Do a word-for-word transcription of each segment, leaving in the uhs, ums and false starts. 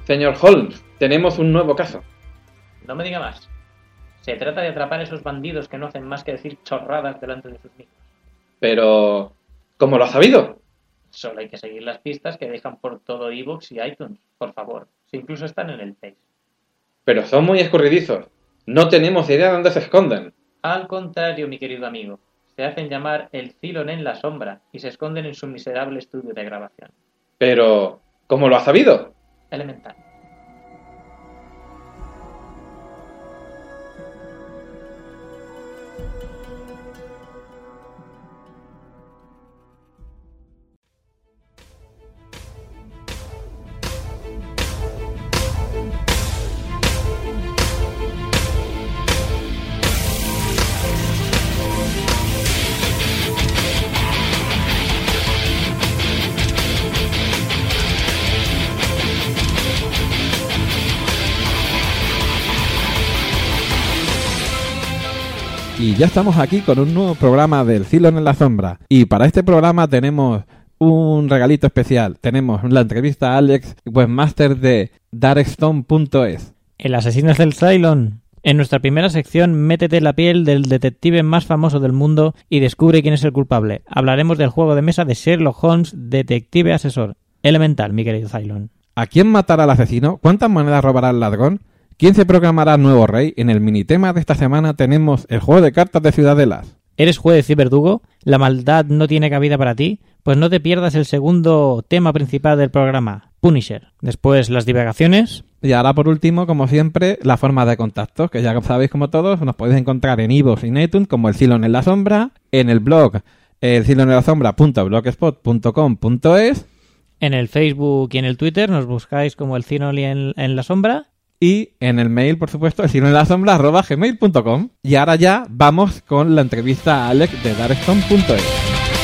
Señor Holmes, tenemos un nuevo caso. No me diga más. Se trata de atrapar a esos bandidos que no hacen más que decir chorradas delante de sus mismos. Pero, ¿cómo lo ha sabido? Solo hay que seguir las pistas que dejan por todo iVoox y iTunes, por favor. Si incluso están en el Face. Pero son muy escurridizos. No tenemos idea de dónde se esconden. Al contrario, mi querido amigo. Se hacen llamar el Cylon en la sombra y se esconden en su miserable estudio de grabación. Pero, ¿cómo lo ha sabido? Elemental. Y ya estamos aquí con un nuevo programa del Cylon en la sombra. Y para este programa tenemos un regalito especial. Tenemos la entrevista a Alex, webmaster de darkstone punto es. El asesino del Cylon. En nuestra primera sección, métete en la piel del detective más famoso del mundo y descubre quién es el culpable. Hablaremos del juego de mesa de Sherlock Holmes, detective asesor. Elemental, mi querido Cylon. ¿A quién matará al asesino? ¿Cuántas monedas robará el ladrón? ¿Quién se proclamará nuevo rey? En el minitema de esta semana tenemos el juego de cartas de Ciudadelas. ¿Eres juez y verdugo? ¿La maldad no tiene cabida para ti? Pues no te pierdas el segundo tema principal del programa, Punisher. Después las divagaciones. Y ahora por último, como siempre, la forma de contacto, que ya sabéis como todos, nos podéis encontrar en iVoox y en iTunes como el Cylon en la sombra, en el blog el cylon en la sombra punto blogspot punto com punto es, en el Facebook y en el Twitter nos buscáis como el Cylon en, en la sombra. Y en el mail, por supuesto, el cylon en la sombra arroba gmail punto com. Y ahora ya vamos con la entrevista a Alex de darkstone punto es.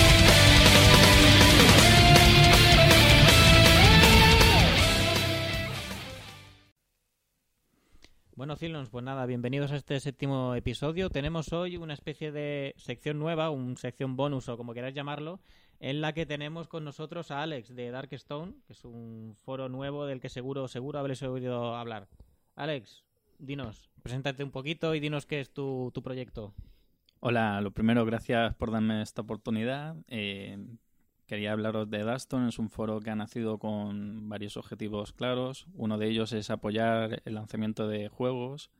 Bueno, Cylons, pues nada, bienvenidos a este séptimo episodio. Tenemos hoy una especie de sección nueva, una sección bonus o como queráis llamarlo, en la que tenemos con nosotros a Alex de Darkstone, que es un foro nuevo del que seguro, seguro habréis oído hablar. Alex, dinos, preséntate un poquito y dinos qué es tu, tu proyecto. Hola, lo primero, gracias por darme esta oportunidad. Eh, quería hablaros de Darkstone. Es un foro que ha nacido con varios objetivos claros. Uno de ellos es apoyar el lanzamiento de juegos,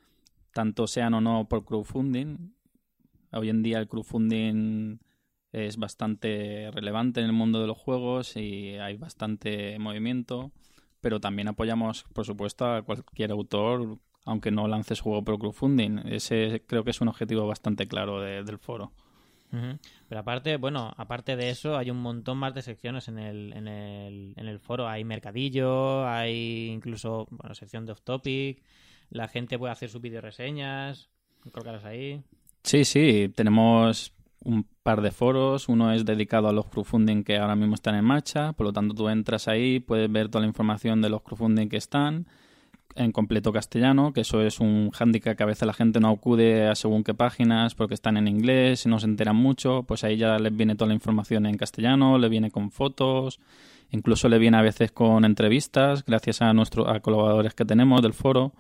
tanto sean o no por crowdfunding. Hoy en día el crowdfunding es bastante relevante en el mundo de los juegos y hay bastante movimiento. Pero también apoyamos, por supuesto, a cualquier autor, aunque no lance su juego por crowdfunding. Ese creo que es un objetivo bastante claro de, del foro. Uh-huh. Pero aparte, bueno, aparte de eso, hay un montón más de secciones en el, en el, en el foro. Hay mercadillo, hay incluso, bueno, sección de off-topic. La gente puede hacer sus videoreseñas. Colgarlas ahí. Sí, sí, tenemos un par de foros. Uno es dedicado a los crowdfunding que ahora mismo están en marcha, por lo tanto tú entras ahí, puedes ver toda la información de los crowdfunding que están en completo castellano, que eso es un hándicap que a veces la gente no acude a según qué páginas porque están en inglés y no se enteran mucho. Pues ahí ya les viene toda la información en castellano, les viene con fotos, incluso le viene a veces con entrevistas gracias a nuestros a colaboradores que tenemos del foro,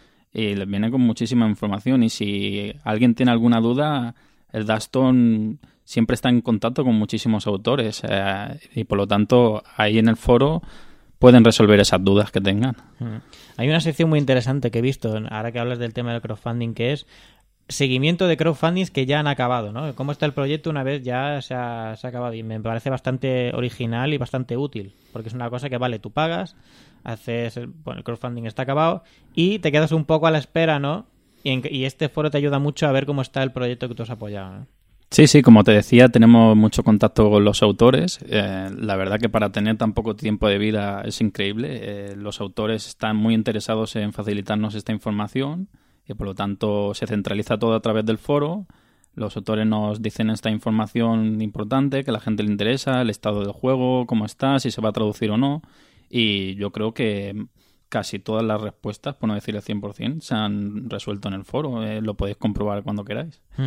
y les viene con muchísima información. Y si alguien tiene alguna duda, el Darkstone siempre está en contacto con muchísimos autores eh, y por lo tanto ahí en el foro pueden resolver esas dudas que tengan. Mm. Hay una sección muy interesante que he visto, ahora que hablas del tema del crowdfunding, que es seguimiento de crowdfundings que ya han acabado, ¿no? Cómo está el proyecto una vez ya se ha, se ha acabado, y me parece bastante original y bastante útil, porque es una cosa que, vale, tú pagas, haces, el, bueno, el crowdfunding está acabado y te quedas un poco a la espera, ¿no? Y, en, y este foro te ayuda mucho a ver cómo está el proyecto que tú has apoyado, ¿no? Sí, sí, como te decía, tenemos mucho contacto con los autores. Eh, la verdad que para tener tan poco tiempo de vida es increíble. Eh, los autores están muy interesados en facilitarnos esta información y por lo tanto se centraliza todo a través del foro. Los autores nos dicen esta información importante que a la gente le interesa, el estado del juego, cómo está, si se va a traducir o no. Y yo creo que casi todas las respuestas, por no decir el cien por ciento, se han resuelto en el foro. Eh, lo podéis comprobar cuando queráis. Mm.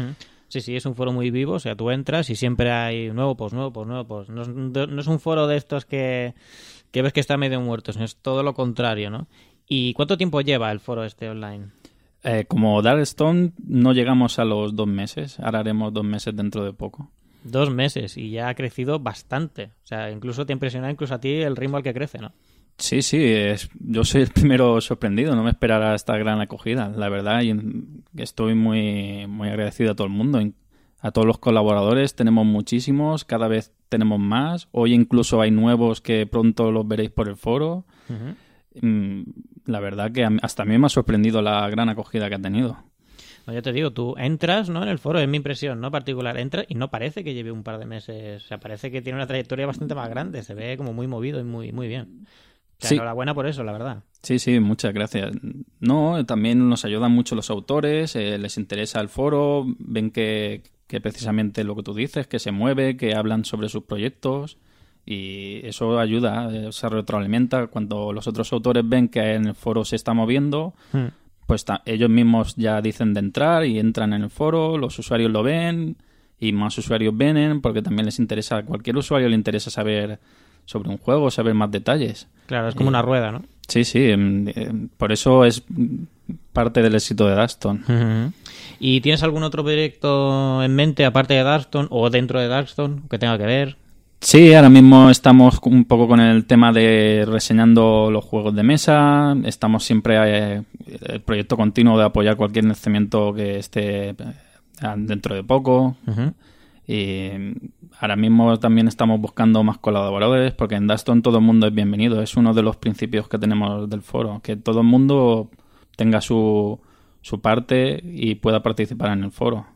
Sí, sí, es un foro muy vivo, o sea, tú entras y siempre hay nuevo post, nuevo post, nuevo post. No es, no es un foro de estos que, que ves que está medio muerto, sino es todo lo contrario, ¿no? ¿Y cuánto tiempo lleva el foro este online? Eh, como Darkstone no llegamos a los dos meses, ahora haremos dos meses dentro de poco. Dos meses y ya ha crecido bastante. O sea, incluso te impresiona incluso a ti el ritmo al que crece, ¿no? Sí, sí, es, yo soy el primero sorprendido, no me esperaba esta gran acogida, la verdad, y estoy muy, muy agradecido a todo el mundo, a todos los colaboradores, tenemos muchísimos, cada vez tenemos más, hoy incluso hay nuevos que pronto los veréis por el foro. Uh-huh. La verdad que hasta a mí me ha sorprendido la gran acogida que ha tenido. No, yo te digo, tú entras, ¿no?, en el foro, es mi impresión, ¿no?, particular, entras y no parece que lleve un par de meses, o sea, parece que tiene una trayectoria bastante más grande, se ve como muy movido y muy, muy bien. O sea, sí. Enhorabuena por eso, la verdad. Sí, sí, muchas gracias. No, también nos ayudan mucho los autores, eh, les interesa el foro, ven que, que precisamente lo que tú dices, que se mueve, que hablan sobre sus proyectos y eso ayuda, eh, se retroalimenta. Cuando los otros autores ven que en el foro se está moviendo, hmm. pues ta- ellos mismos ya dicen de entrar y entran en el foro, los usuarios lo ven y más usuarios vienen porque también les interesa, a cualquier usuario le interesa saber sobre un juego, saber más detalles. Claro, es como eh, una rueda, ¿no? Sí, sí, eh, por eso es parte del éxito de Darkstone. Uh-huh. ¿Y tienes algún otro proyecto en mente aparte de Darkstone o dentro de Darkstone que tenga que ver? Sí, ahora mismo estamos un poco con el tema de reseñando los juegos de mesa, estamos siempre eh, el proyecto continuo de apoyar cualquier lanzamiento que esté dentro de poco. Uh-huh. Y ahora mismo también estamos buscando más colaboradores porque en Darkstone todo el mundo es bienvenido. Es uno de los principios que tenemos del foro, que todo el mundo tenga su, su parte y pueda participar en el foro.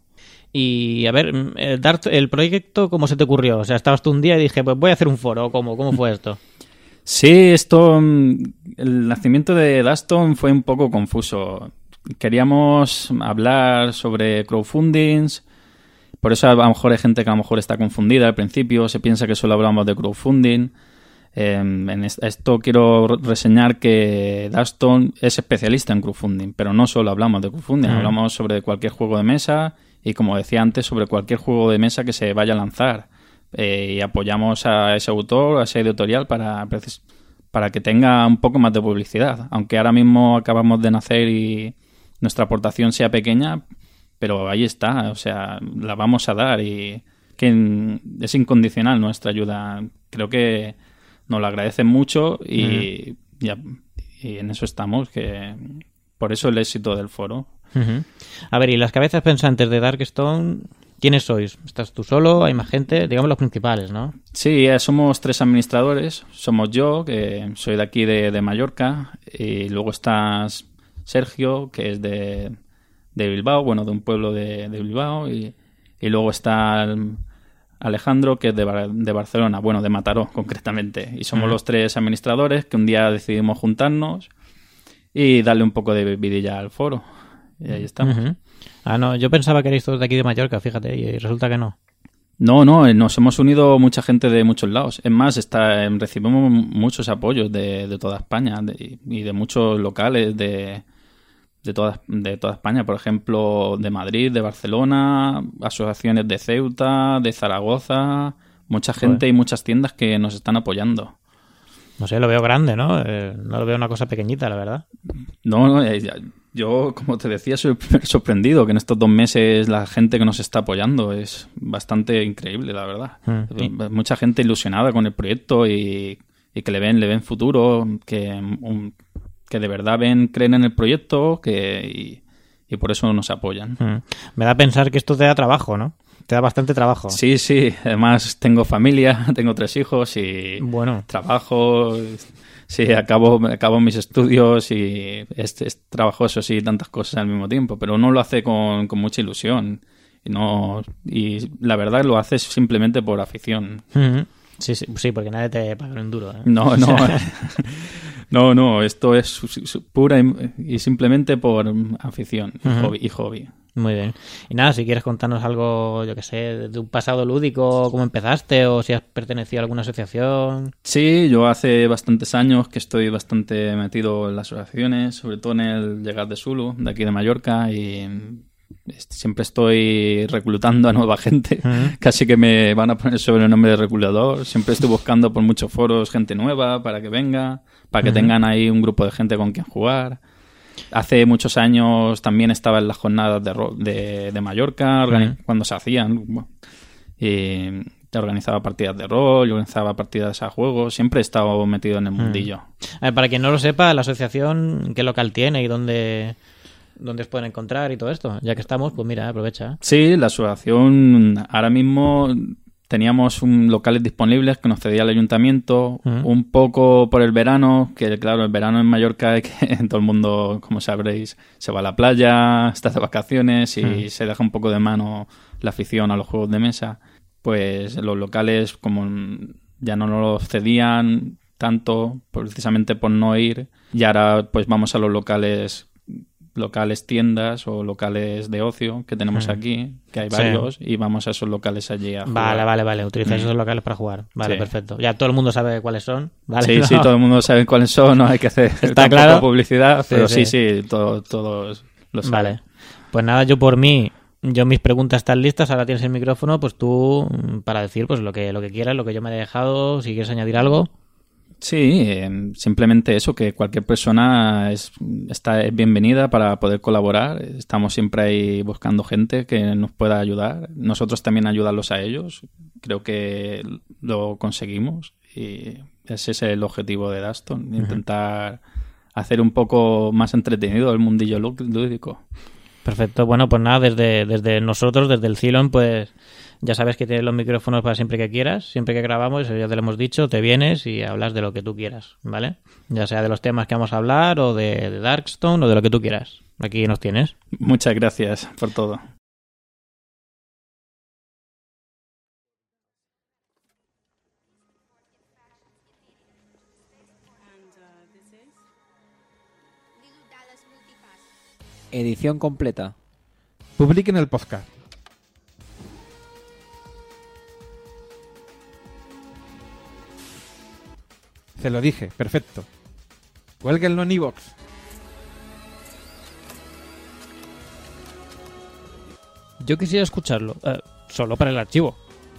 Y a ver, el, Dark, el proyecto, ¿cómo se te ocurrió? O sea, estabas tú un día y dije, pues voy a hacer un foro. ¿Cómo, cómo fue esto? Sí, esto, el nacimiento de Darkstone fue un poco confuso. Queríamos hablar sobre crowdfundings. Por eso a lo mejor hay gente que a lo mejor está confundida al principio, se piensa que solo hablamos de crowdfunding. Eh, en esto quiero reseñar que Darkstone es especialista en crowdfunding, pero no solo hablamos de crowdfunding, mm. hablamos sobre cualquier juego de mesa y, como decía antes, sobre cualquier juego de mesa que se vaya a lanzar. Eh, y apoyamos a ese autor, a ese editorial para, para que tenga un poco más de publicidad. Aunque ahora mismo acabamos de nacer y nuestra aportación sea pequeña, pero ahí está, o sea, la vamos a dar y que es incondicional nuestra ayuda. Creo que nos lo agradecen mucho y, uh-huh. y, y en eso estamos, que por eso el éxito del foro. Uh-huh. A ver, y las cabezas pensantes de Darkstone, ¿quiénes sois? ¿Estás tú solo? ¿Hay más gente? Digamos los principales, ¿no? Sí, somos tres administradores. Somos yo, que soy de aquí de, de Mallorca, y luego está Sergio, que es de... de Bilbao, bueno, de un pueblo de, de Bilbao, y, y luego está Alejandro, que es de, de Barcelona, bueno, de Mataró concretamente, y somos uh-huh. los tres administradores que un día decidimos juntarnos y darle un poco de vidilla al foro, y ahí estamos. Uh-huh. Ah, no, yo pensaba que erais todos de aquí de Mallorca, fíjate, y resulta que no. No, no, nos hemos unido mucha gente de muchos lados. Es más, está, recibimos muchos apoyos de, de toda España de, y de muchos locales de... de toda, de toda España, por ejemplo, de Madrid, de Barcelona, asociaciones de Ceuta, de Zaragoza, mucha gente Joder. Y muchas tiendas que nos están apoyando. No sé, lo veo grande, ¿no? Eh, no lo veo una cosa pequeñita, la verdad. No, no, eh, yo, como te decía, soy sorprendido que en estos dos meses la gente que nos está apoyando es bastante increíble, la verdad. Mm, sí. Mucha gente ilusionada con el proyecto y, y que le ven, le ven futuro, que... Un, que de verdad ven, creen en el proyecto que y, y por eso nos apoyan. Mm. Me da a pensar que esto te da trabajo, ¿no? Te da bastante trabajo. Sí, sí. Además tengo familia, tengo tres hijos y bueno. trabajo. Sí, acabo, acabo mis estudios y es, es trabajoso, sí, tantas cosas al mismo tiempo, pero uno lo hace con, con mucha ilusión y no y la verdad lo haces simplemente por afición. Mm-hmm. Sí, sí, sí, porque nadie te paga un duro, ¿eh? No, no. No, no, esto es pura y, y simplemente por afición y, uh-huh. hobby, y hobby. Muy bien. Y nada, si quieres contarnos algo, yo que sé, de un pasado lúdico, cómo empezaste o si has pertenecido a alguna asociación. Sí, yo hace bastantes años que estoy bastante metido en las asociaciones, sobre todo en el Llegat de Sulu, de aquí de Mallorca, y siempre estoy reclutando a nueva gente. Uh-huh. Casi que me van a poner sobre el nombre de reclutador. Siempre estoy buscando por muchos foros gente nueva para que venga, para que uh-huh. tengan ahí un grupo de gente con quien jugar. Hace muchos años también estaba en las jornadas de, ro- de, de Mallorca, organi- uh-huh. cuando se hacían. Bueno, y te organizaba partidas de rol, yo organizaba partidas a juegos. Siempre he estado metido en el mundillo. Uh-huh. A ver, para quien no lo sepa, la asociación, ¿qué local tiene y dónde, dónde os pueden encontrar y todo esto? Ya que estamos, pues mira, aprovecha. Sí, la asociación ahora mismo teníamos un locales disponibles que nos cedía el ayuntamiento, uh-huh. un poco por el verano, que claro, el verano en Mallorca es que todo el mundo, como sabréis, se va a la playa, está de vacaciones y uh-huh. se deja un poco de mano la afición a los juegos de mesa. Pues los locales, como ya no nos los cedían tanto, precisamente por no ir, y ahora pues vamos a los locales locales tiendas o locales de ocio que tenemos mm. aquí, que hay varios, sí. y vamos a esos locales allí a jugar. Vale, vale, vale. Utilizáis mm. esos locales para jugar. Vale, sí. perfecto. Ya todo el mundo sabe cuáles son. ¿Vale? Sí, no. sí, todo el mundo sabe cuáles son, no hay que hacer ¿Está claro? publicidad, pero sí, sí, sí, sí todo, todos lo saben. Vale. Pues nada, yo por mí, yo mis preguntas están listas, ahora tienes el micrófono, pues tú para decir pues lo que, lo que quieras, lo que yo me haya dejado, si quieres añadir algo. Sí, eh, simplemente eso, que cualquier persona es, está es bienvenida para poder colaborar. Estamos siempre ahí buscando gente que nos pueda ayudar. Nosotros también ayudarlos a ellos. Creo que lo conseguimos y ese es el objetivo de Daston, intentar uh-huh. hacer un poco más entretenido el mundillo lúdico. Perfecto. Bueno, pues nada, desde, desde nosotros, desde el Cylon, pues ya sabes que tienes los micrófonos para siempre que quieras. Siempre que grabamos, eso ya te lo hemos dicho, te vienes y hablas de lo que tú quieras, ¿vale? Ya sea de los temas que vamos a hablar o de, de Darkstone o de lo que tú quieras. Aquí nos tienes. Muchas gracias por todo. Edición completa. Publiquen el podcast. Se lo dije, perfecto. Cuélguenlo en iVoox. Yo quisiera escucharlo, eh, solo para el archivo.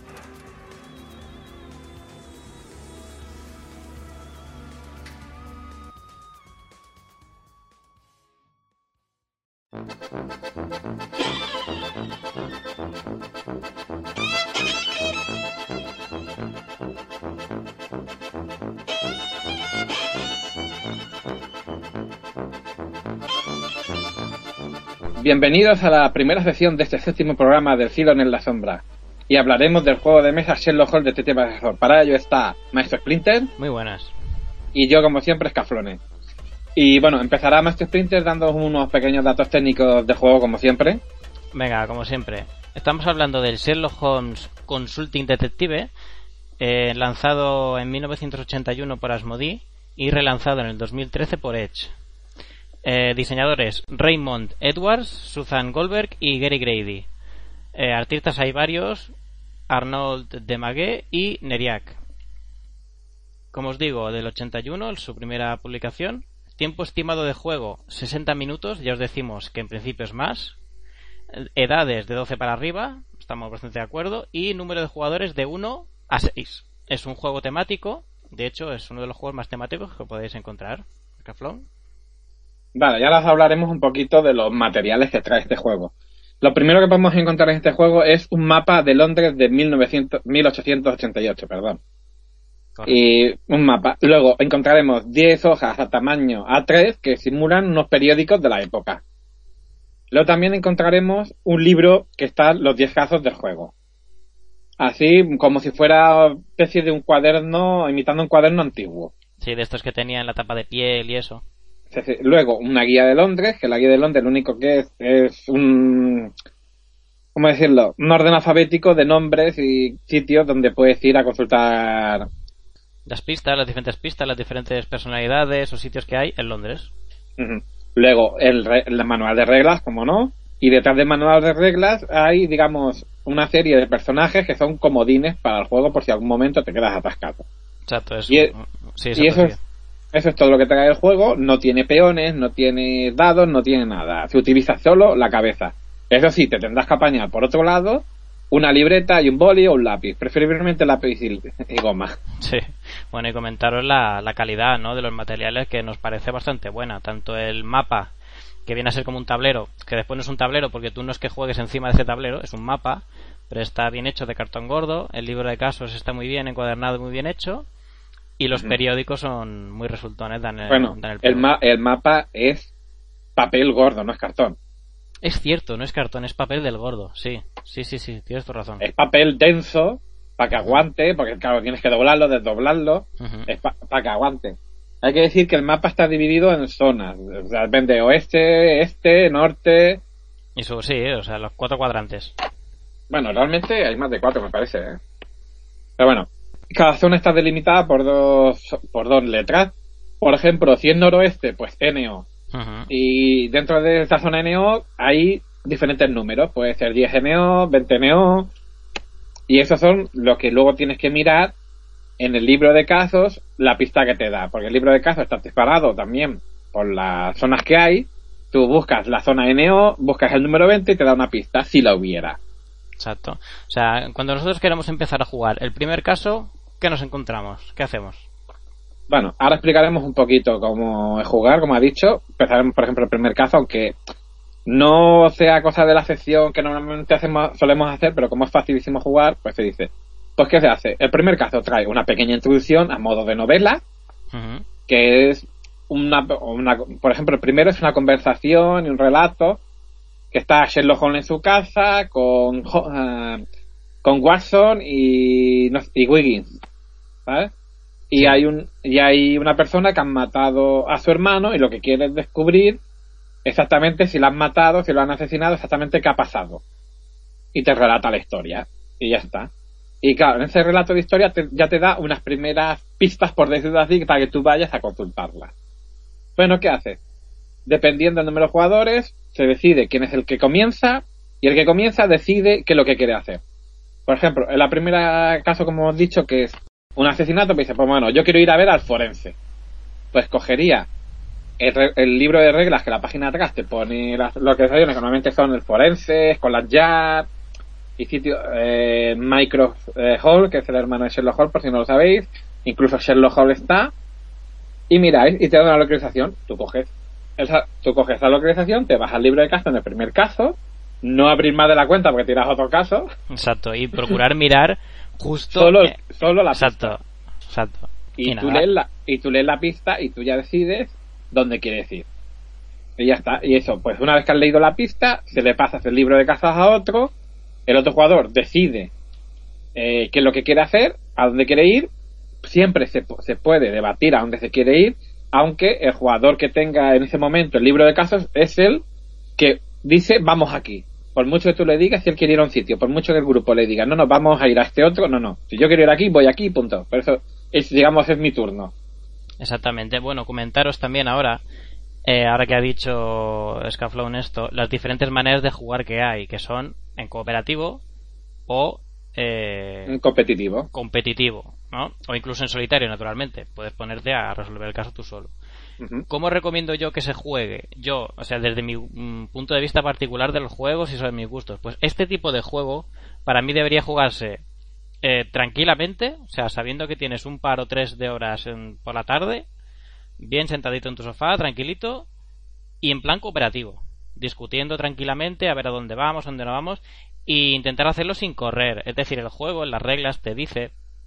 Bienvenidos a la primera sección de este séptimo programa del Cylon en la Sombra. Y hablaremos del juego de mesa Sherlock Holmes de Detective Asesor. Para ello está Maestro Splinter. Muy buenas. Y yo, como siempre, Escaflone. Y bueno, empezará Maestro Splinter dándonos unos pequeños datos técnicos del juego, como siempre. Venga, como siempre. Estamos hablando del Sherlock Holmes Consulting Detective, eh, lanzado en mil novecientos ochenta y uno por Asmodee y relanzado en el dos mil trece por Edge. Eh, diseñadores Raymond Edwards, Susan Goldberg y Gary Grady. Eh, artistas hay varios: Arnold Demague y Neriak. Como os digo, del ochenta y uno, su primera publicación. Tiempo estimado de juego sesenta minutos, ya os decimos que en principio es más. Edades de doce para arriba, estamos bastante de acuerdo. Y número de jugadores de uno a seis. Es un juego temático, de hecho es uno de los juegos más temáticos que podéis encontrar. ¿Caflón? Vale, ya les hablaremos un poquito de los materiales que trae este juego. Lo primero que podemos encontrar en este juego es un mapa de Londres de mil ochocientos ochenta y ocho, perdón. Correcto. Y un mapa. Luego encontraremos diez hojas a tamaño A tres que simulan unos periódicos de la época. Luego también encontraremos un libro que están los diez casos del juego. Así como si fuera especie de un cuaderno, imitando un cuaderno antiguo. Sí, de estos que tenían la tapa de piel y eso. Luego, una guía de Londres, que la guía de Londres lo único que es es un... ¿cómo decirlo? Un orden alfabético de nombres y sitios donde puedes ir a consultar... las pistas, las diferentes pistas, las diferentes personalidades o sitios que hay en Londres. Uh-huh. Luego, el, re... el manual de reglas, como no. Y detrás del manual de reglas hay, digamos, una serie de personajes que son comodines para el juego por si algún momento te quedas atascado. Exacto, eso. Y, es... sí, y eso es... Eso es todo lo que trae el juego. No tiene peones, no tiene dados, no tiene nada. Se utiliza solo la cabeza. Eso sí, te tendrás que apañar por otro lado una libreta y un boli o un lápiz, preferiblemente lápiz y, y goma. Sí, bueno, y comentaros la, la calidad, ¿no?, de los materiales, que nos parece bastante buena. Tanto el mapa, que viene a ser como un tablero, que después no es un tablero porque tú no es que juegues encima de ese tablero, es un mapa, pero está bien hecho, de cartón gordo. El libro de casos está muy bien encuadernado, muy bien hecho, y los uh-huh. periódicos son muy resultones, dan el, bueno, dan el, el, ma- el mapa es papel gordo, no es cartón. Es cierto, no es cartón, es papel del gordo, sí, sí, sí, sí, tienes tu razón. Es papel denso, para que aguante, porque claro, tienes que doblarlo, desdoblarlo, uh-huh. es para pa que aguante. Hay que decir que el mapa está dividido en zonas, o sea, de oeste, este, norte... Eso sí, o sea, los cuatro cuadrantes. Bueno, realmente hay más de cuatro, me parece, ¿eh? Pero bueno, cada zona está delimitada por dos, por dos letras. Por ejemplo, si es noroeste, pues N O. Uh-huh. Y dentro de esa zona N O hay diferentes números, puede ser diez N O, veinte N O, y esos son los que luego tienes que mirar en el libro de casos, la pista que te da, porque el libro de casos está separado también por las zonas que hay. Tú buscas la zona N O, buscas el número veinte y te da una pista, si la hubiera. Exacto. O sea, cuando nosotros queremos empezar a jugar el primer caso, ¿qué nos encontramos? ¿Qué hacemos? Bueno, ahora explicaremos un poquito cómo es jugar, como ha dicho. Empezaremos, por ejemplo, el primer caso, aunque no sea cosa de la sección que normalmente hacemos, solemos hacer, pero como es facilísimo jugar, pues se dice, pues ¿qué se hace? El primer caso trae una pequeña introducción a modo de novela, uh-huh. que es una, una, por ejemplo, el primero es una conversación y un relato, que está Sherlock Holmes en su casa con, uh, con Watson y, no, y Wiggins, ¿sabes? Y sí. hay un y hay una persona que han matado a su hermano y lo que quiere es descubrir exactamente si lo han matado, si lo han asesinado, exactamente qué ha pasado. Y te relata la historia. Y ya está. Y claro, en ese relato de historia te, ya te da unas primeras pistas, por decirlo así, para que tú vayas a consultarlas. Bueno, ¿qué haces? Dependiendo del número de jugadores, se decide quién es el que comienza, y el que comienza decide qué es lo que quiere hacer. Por ejemplo, en la primera caso, como hemos dicho, que es un asesinato, pues dice, pues bueno, yo quiero ir a ver al forense. Pues cogería el, el libro de reglas, que la página de atrás te pone las localizaciones, que normalmente son el forense, con las Yard, y sitio, eh, Micro eh, Hall, que es el hermano de Sherlock Holmes, por si no lo sabéis. Incluso Sherlock Holmes está. Y miráis, y te da una localización. Tú coges esa, tú coges esa localización, te vas al libro de caso en el primer caso, no abrir más de la cuenta porque tiras otro caso. Exacto, y procurar mirar justo solo, eh, solo la exacto, pista. Exacto. Y, y tú lees la, y tú lees la pista y tú ya decides dónde quieres ir. Y ya está. Y eso, pues una vez que has leído la pista, se le pasas el libro de casas a otro, el otro jugador decide eh, qué es lo que quiere hacer, a dónde quiere ir. Siempre se, se puede debatir a dónde se quiere ir, aunque el jugador que tenga en ese momento el libro de casos es el que dice vamos aquí. Por mucho que tú le digas, si él quiere ir a un sitio, por mucho que el grupo le diga no, no, vamos a ir a este otro, no, no, si yo quiero ir aquí, voy aquí, punto. Por eso es, digamos, es mi turno. Exactamente. Bueno, comentaros también ahora, eh, ahora que ha dicho Scaflón esto, las diferentes maneras de jugar que hay, que son en cooperativo o eh, en competitivo. competitivo, ¿no? O incluso en solitario, naturalmente. Puedes ponerte a resolver el caso tú solo. Uh-huh. ¿Cómo recomiendo yo que se juegue? Yo, o sea, desde mi mm, punto de vista particular de los juegos y sobre mis gustos, pues este tipo de juego para mí debería jugarse eh, tranquilamente, o sea, sabiendo que tienes un par o tres de horas en, por la tarde, bien sentadito en tu sofá, tranquilito, y en plan cooperativo, discutiendo tranquilamente a ver a dónde vamos, a dónde no vamos, e intentar hacerlo sin correr. Es decir, el juego en las reglas te dice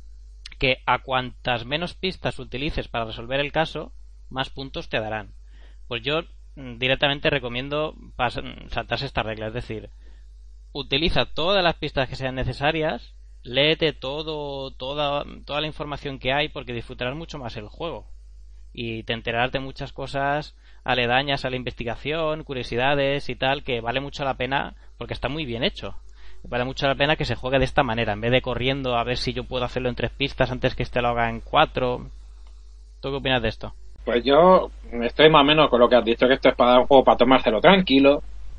que a cuantas menos pistas utilices para resolver el caso, más puntos te darán. Pues yo directamente recomiendo pas- saltarse esta regla, es decir, utiliza todas las pistas que sean necesarias, léete todo, toda, toda la información que hay, porque disfrutarás mucho más el juego y te enterarás de muchas cosas aledañas a la investigación, curiosidades y tal, que vale mucho la pena porque está muy bien hecho. Vale mucho la pena que se juegue de esta manera, en vez de corriendo a ver si yo puedo hacerlo en tres pistas antes que este lo haga en cuatro. ¿Tú qué opinas de esto? Pues yo estoy más o menos con lo que has dicho, que esto es para un juego para tomárselo tranquilo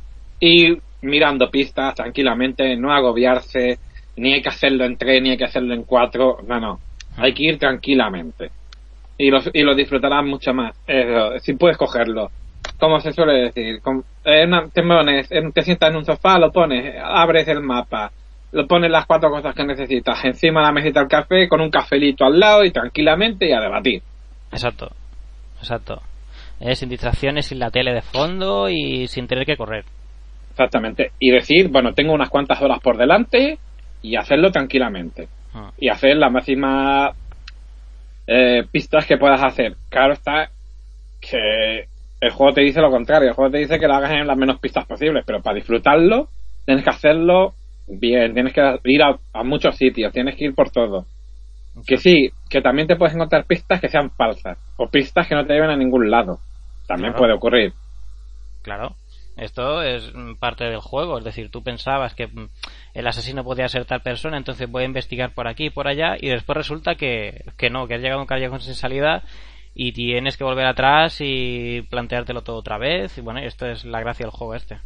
y mirando pistas tranquilamente, no agobiarse, ni hay que hacerlo en tres, ni hay que hacerlo en cuatro, no, no, hay que ir tranquilamente y lo, y lo disfrutarás mucho más. Eh, si puedes cogerlo como se suele decir, con, eh, una, te, pones, eh, te sientas en un sofá, lo pones, abres el mapa, lo pones las cuatro cosas que necesitas encima de la mesita del café, con un cafelito al lado y tranquilamente y a debatir. Exacto, exacto. Eh, sin distracciones, sin la tele de fondo y sin tener que correr. Exactamente. Y decir, bueno, tengo unas cuantas horas por delante y hacerlo tranquilamente. Ah. Y hacer las máximas eh, pistas que puedas hacer. Claro está que el juego te dice lo contrario. El juego te dice que lo hagas en las menos pistas posibles, pero para disfrutarlo tienes que hacerlo bien. Tienes que ir a, a muchos sitios, tienes que ir por todo. Que sí, que también te puedes encontrar pistas que sean falsas o pistas que no te lleven a ningún lado. También Claro. puede ocurrir. Claro, esto es parte del juego, es decir, tú pensabas que el asesino podía ser tal persona, entonces voy a investigar por aquí y por allá, y después resulta que, que no, que has llegado a un callejón sin salida y tienes que volver atrás y planteártelo todo otra vez, y bueno, esto es la gracia del juego este.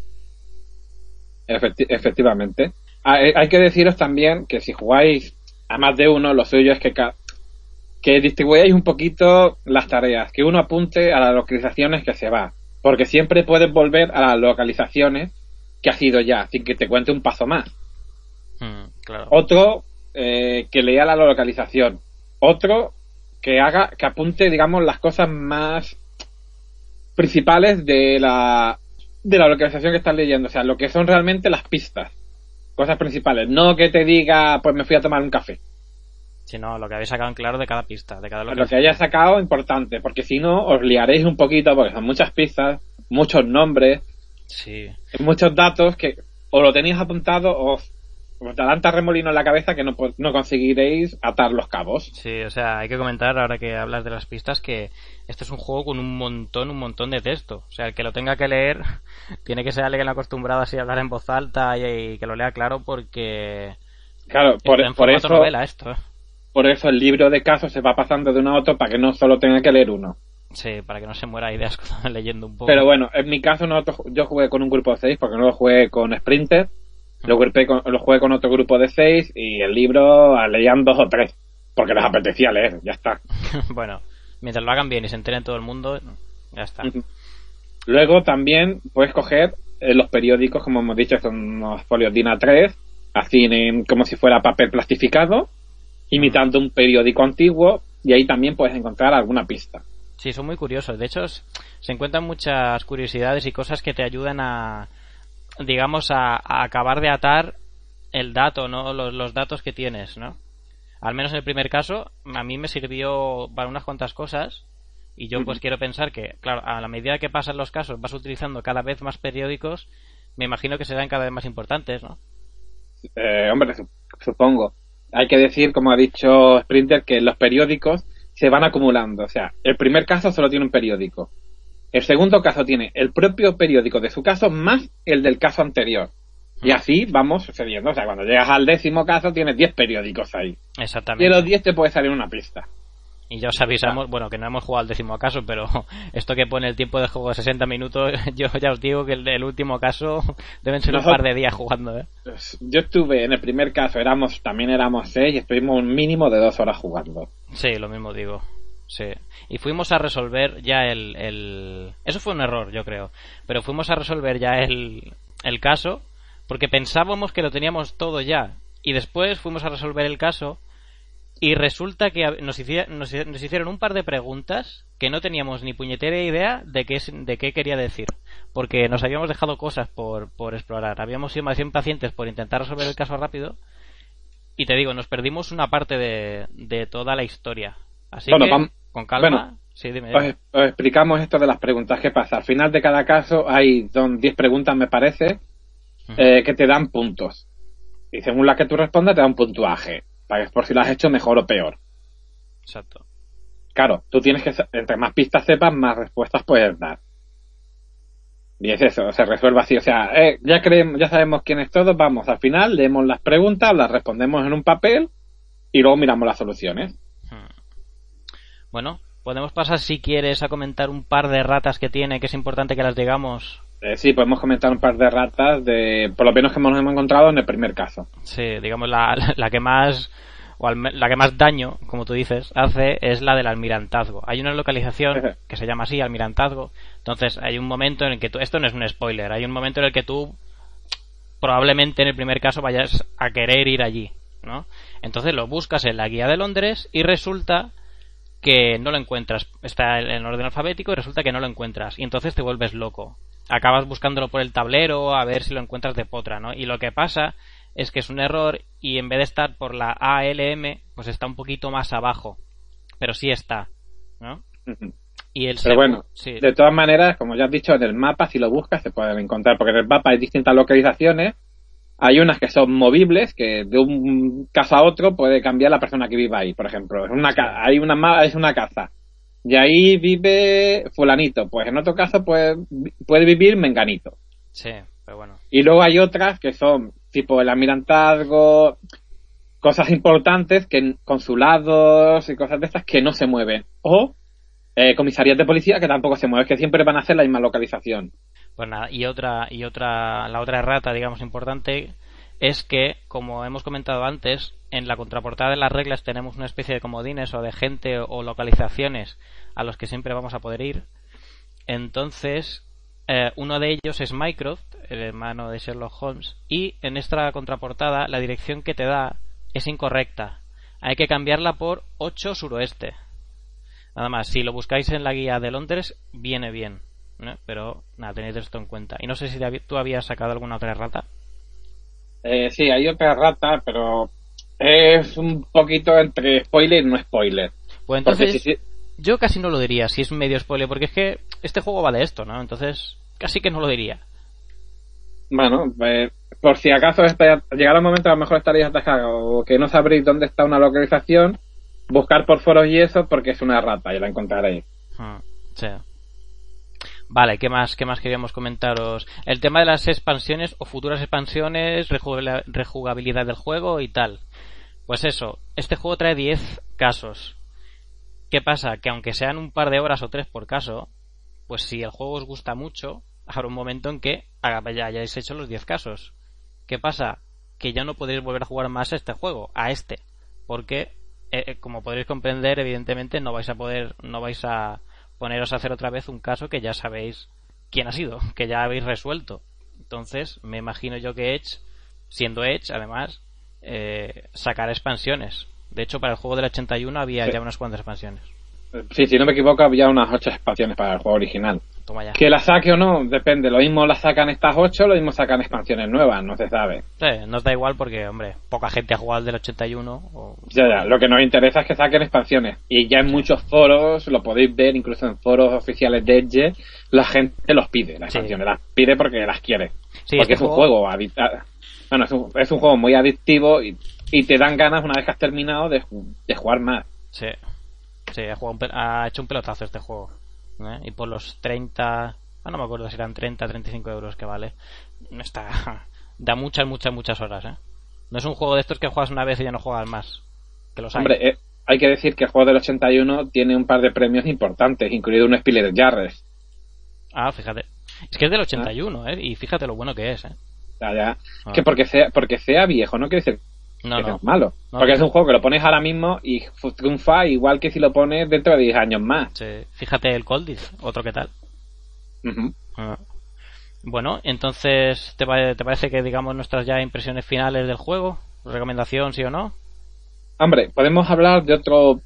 Efecti- efectivamente. Hay, hay que deciros también que si jugáis a más de uno, lo suyo es que ca- que distribuyáis un poquito las tareas, que uno apunte a las localizaciones que se va, porque siempre puedes volver a las localizaciones que has ido ya, sin que te cuente un paso más. Mm, claro. Otro eh, que lea la localización, otro que haga, que apunte, digamos, las cosas más principales de la de la localización que estás leyendo, o sea, lo que son realmente las pistas, cosas principales, no que te diga, pues me fui a tomar un café. Sino lo que habéis sacado en claro de cada pista, de cada Lo que localización. hayas sacado, importante, porque si no, os liaréis un poquito, porque son muchas pistas, muchos nombres, Sí. muchos datos que o lo tenéis apuntado o os os darán tanta remolino en la cabeza que no, po- no conseguiréis atar los cabos. Sí, o sea, hay que comentar ahora que hablas de las pistas que este es un juego con un montón, un montón de texto. O sea, el que lo tenga que leer tiene que ser alguien acostumbrado así a hablar en voz alta y, y que lo lea claro porque Claro, por, está en por formato eso novela esto. por eso el libro de casos se va pasando de uno a otro para que no solo tenga que leer uno. Sí, para que no se muera ideas leyendo un poco. Pero bueno, en mi caso nosotros, yo jugué con un grupo de seis porque no lo jugué con Sprinter. Lo, grupé con- lo jugué con otro grupo de seis y el libro ah, leían dos o tres porque les apetecía leer, ya está. Bueno, mientras lo hagan bien y se enteren todo el mundo, ya está. Ujú. Luego también puedes coger eh, los periódicos, como hemos dicho, son unos folios D I N A tres, así en- como si fuera papel plastificado, imitando un periódico antiguo, y ahí también puedes encontrar alguna pista. Sí, son muy curiosos. De hecho, s- se encuentran muchas curiosidades y cosas que te ayudan a, digamos, a, a acabar de atar el dato, ¿no? Los, los datos que tienes, ¿no? Al menos en el primer caso, a mí me sirvió para unas cuantas cosas y yo pues Ujú. quiero pensar que, claro, a la medida que pasan los casos vas utilizando cada vez más periódicos, me imagino que serán cada vez más importantes, ¿no? Eh, hombre, su- supongo. Hay que decir, como ha dicho Sprinter, que los periódicos se van acumulando. O sea, el primer caso solo tiene un periódico. El segundo caso tiene el propio periódico de su caso más el del caso anterior. Y así vamos sucediendo. O sea, cuando llegas al décimo caso tienes diez periódicos ahí. Y Exactamente. de los diez te puede salir una pista. Y ya os avisamos, bueno, que no hemos jugado al décimo caso, pero esto que pone el tiempo de juego de sesenta minutos, yo ya os digo que el, el último caso deben ser un Nosotros- par de días jugando, ¿eh? Pues, yo estuve en el primer caso, éramos también éramos seis y estuvimos un mínimo de dos horas jugando. Sí, lo mismo digo. Sí. Y fuimos a resolver ya el, el... Eso fue un error, yo creo. Pero fuimos a resolver ya el, el caso porque pensábamos que lo teníamos todo ya. Y después fuimos a resolver el caso y resulta que nos, hici- nos, nos hicieron un par de preguntas que no teníamos ni puñetera idea de qué, es- de qué quería decir. Porque nos habíamos dejado cosas por, por explorar. Habíamos sido más impacientes por intentar resolver el caso rápido. Y te digo, nos perdimos una parte de, de toda la historia. Así Bueno, que, vam- con calma. bueno, sí, dime. Os, os explicamos esto de las preguntas. ¿Qué pasa? Al final de cada caso hay son diez preguntas, me parece, Ujú. eh, que te dan puntos. Y según la que tú respondas te da un puntuaje. Para por si lo has hecho mejor o peor. Exacto. Claro, tú tienes que, sa- entre más pistas sepas, más respuestas puedes dar. Y es eso, se resuelve así. O sea, eh, ya creemos, ya sabemos quién es todo, vamos, al final leemos las preguntas, las respondemos en un papel y luego miramos las soluciones. Hmm. Bueno, podemos pasar si quieres a comentar un par de ratas que tiene, que es importante que las digamos. Eh, sí, podemos comentar un par de ratas de, por lo menos que hemos hemos encontrado en el primer caso. Sí, digamos la, la que más o al, la que más daño, como tú dices, hace es la del almirantazgo. Hay una localización que se llama así, almirantazgo. Entonces hay un momento en el que tú, esto no es un spoiler, hay un momento en el que tú probablemente en el primer caso vayas a querer ir allí, ¿no? Entonces lo buscas en la guía de Londres y resulta que no lo encuentras. Está en orden alfabético y resulta que no lo encuentras. Y entonces te vuelves loco. Acabas buscándolo por el tablero a ver si lo encuentras de potra, ¿no? Y lo que pasa es que es un error y en vez de estar por la A L M, pues está un poquito más abajo. Pero sí está, ¿no? Uh-huh. Y el Pero bueno, sí. De todas maneras, como ya has dicho, en el mapa, si lo buscas, se pueden encontrar. Porque en el mapa hay distintas localizaciones. Hay unas que son movibles, que de un caso a otro puede cambiar la persona que vive ahí. Por ejemplo, es una ca- hay una es una casa y ahí vive fulanito. Pues en otro caso puede, puede vivir menganito. Sí, pero bueno. Y luego hay otras que son tipo el almirantazgo, cosas importantes, que consulados y cosas de estas que no se mueven. O eh, comisarías de policía que tampoco se mueven, que siempre van a hacer la misma localización. Pues nada, y otra, y otra, la otra errata, digamos, importante es que, como hemos comentado antes, en la contraportada de las reglas tenemos una especie de comodines o de gente o localizaciones a los que siempre vamos a poder ir. Entonces, eh, uno de ellos es Mycroft, el hermano de Sherlock Holmes, y en esta contraportada la dirección que te da es incorrecta. Hay que cambiarla por ocho suroeste. Nada más, si lo buscáis en la guía de Londres, viene bien. ¿no? Pero nada, tenéis esto en cuenta. Y no sé si tú habías sacado alguna otra errata. Eh, sí, hay otra errata, pero es un poquito entre spoiler y no spoiler. Pues entonces, si, si... yo casi no lo diría si es medio spoiler, porque es que este juego va de esto, ¿no? Entonces, casi que no lo diría. Bueno, eh, por si acaso está, llegará un momento a lo mejor estaréis atacados o que no sabréis dónde está una localización, buscar por foros y eso, porque es una errata y la encontraréis. Hmm, sí. Vale, ¿qué más, qué más queríamos comentaros? El tema de las expansiones o futuras expansiones, rejugabilidad del juego y tal. Pues eso, este juego trae diez casos. ¿Qué pasa? Que aunque sean un par de horas o tres por caso, pues si el juego os gusta mucho, habrá un momento en que ya hayáis hecho los diez casos. ¿Qué pasa? Que ya no podéis volver a jugar más a este juego, a este. Porque, eh, como podréis comprender, evidentemente no vais a poder, no vais a poneros a hacer otra vez un caso que ya sabéis quién ha sido, que ya habéis resuelto. Entonces, me imagino yo que Edge, siendo Edge, además, eh, sacará expansiones. De hecho, para el juego del ochenta y uno había sí. ya unas cuantas expansiones. Sí, si no me equivoco, había unas ocho expansiones para el juego original. Toma ya. Que la saque o no, depende. Lo mismo la sacan estas ocho, lo mismo sacan expansiones nuevas, no se sabe. Sí, nos da igual porque, hombre, poca gente ha jugado el del ochenta y uno. O... Ya, ya. Lo que nos interesa es que saquen expansiones. Y ya en sí. muchos foros, lo podéis ver, incluso en foros oficiales de Edge, la gente los pide, las expansiones. Sí. Las pide porque las quiere. Sí, porque este es un juego, juego adic- bueno, es un, es un juego muy adictivo y, y te dan ganas una vez que has terminado de, de jugar más. Sí. Sí, ha, jugado un pe- ha hecho un pelotazo este juego. ¿eh? Y por los treinta... Ah, no me acuerdo si eran treinta, treinta y cinco euros que vale. Está... Da muchas, muchas, muchas horas, ¿eh? No es un juego de estos que juegas una vez y ya no juegas más. Que los hay. Hombre, eh, hay que decir que el juego del ochenta y uno tiene un par de premios importantes, incluido un Spiller Jarres. Ah, fíjate. Es que es del ochenta y uno, ¿eh? Y fíjate lo bueno que es, ¿eh? Ya, ya. Ah. Que porque sea, porque sea viejo no quiere decir no, que no. sea malo. No, porque no. es un juego que lo pones ahora mismo y triunfa igual que si lo pones dentro de diez años más. Sí. Fíjate el Coldis, otro que tal. Uh-huh. Ah. Bueno, entonces, ¿te, ¿te parece que digamos nuestras ya impresiones finales del juego? ¿Recomendación, sí o no? Hombre, podemos hablar de otro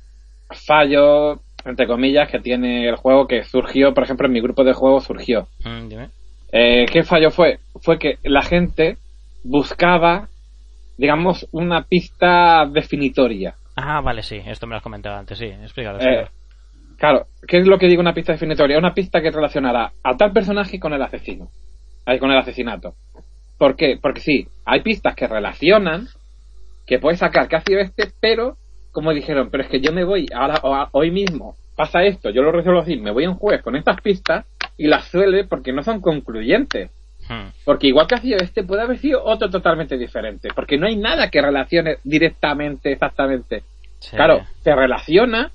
fallo, entre comillas, que tiene el juego que surgió, por ejemplo, en mi grupo de juego surgió. Mm, dime. Eh, ¿Qué fallo fue? Fue que la gente buscaba, digamos, una pista definitoria. Ah, vale, sí, esto me lo has comentado antes, sí, explícalo. Eh, claro, ¿qué es lo que digo una pista definitoria? Una pista que relacionará a tal personaje con el asesino, ahí con el asesinato. ¿Por qué? Porque sí, hay pistas que relacionan, que puedes sacar que ha sido este, pero, como dijeron, pero es que yo me voy, ahora o, hoy mismo pasa esto, yo lo resuelvo así, me voy a un juez con estas pistas y las suele porque no son concluyentes. Hmm. Porque igual que ha sido este, puede haber sido otro totalmente diferente. Porque no hay nada que relacione directamente, exactamente. Sí. Claro, te relaciona,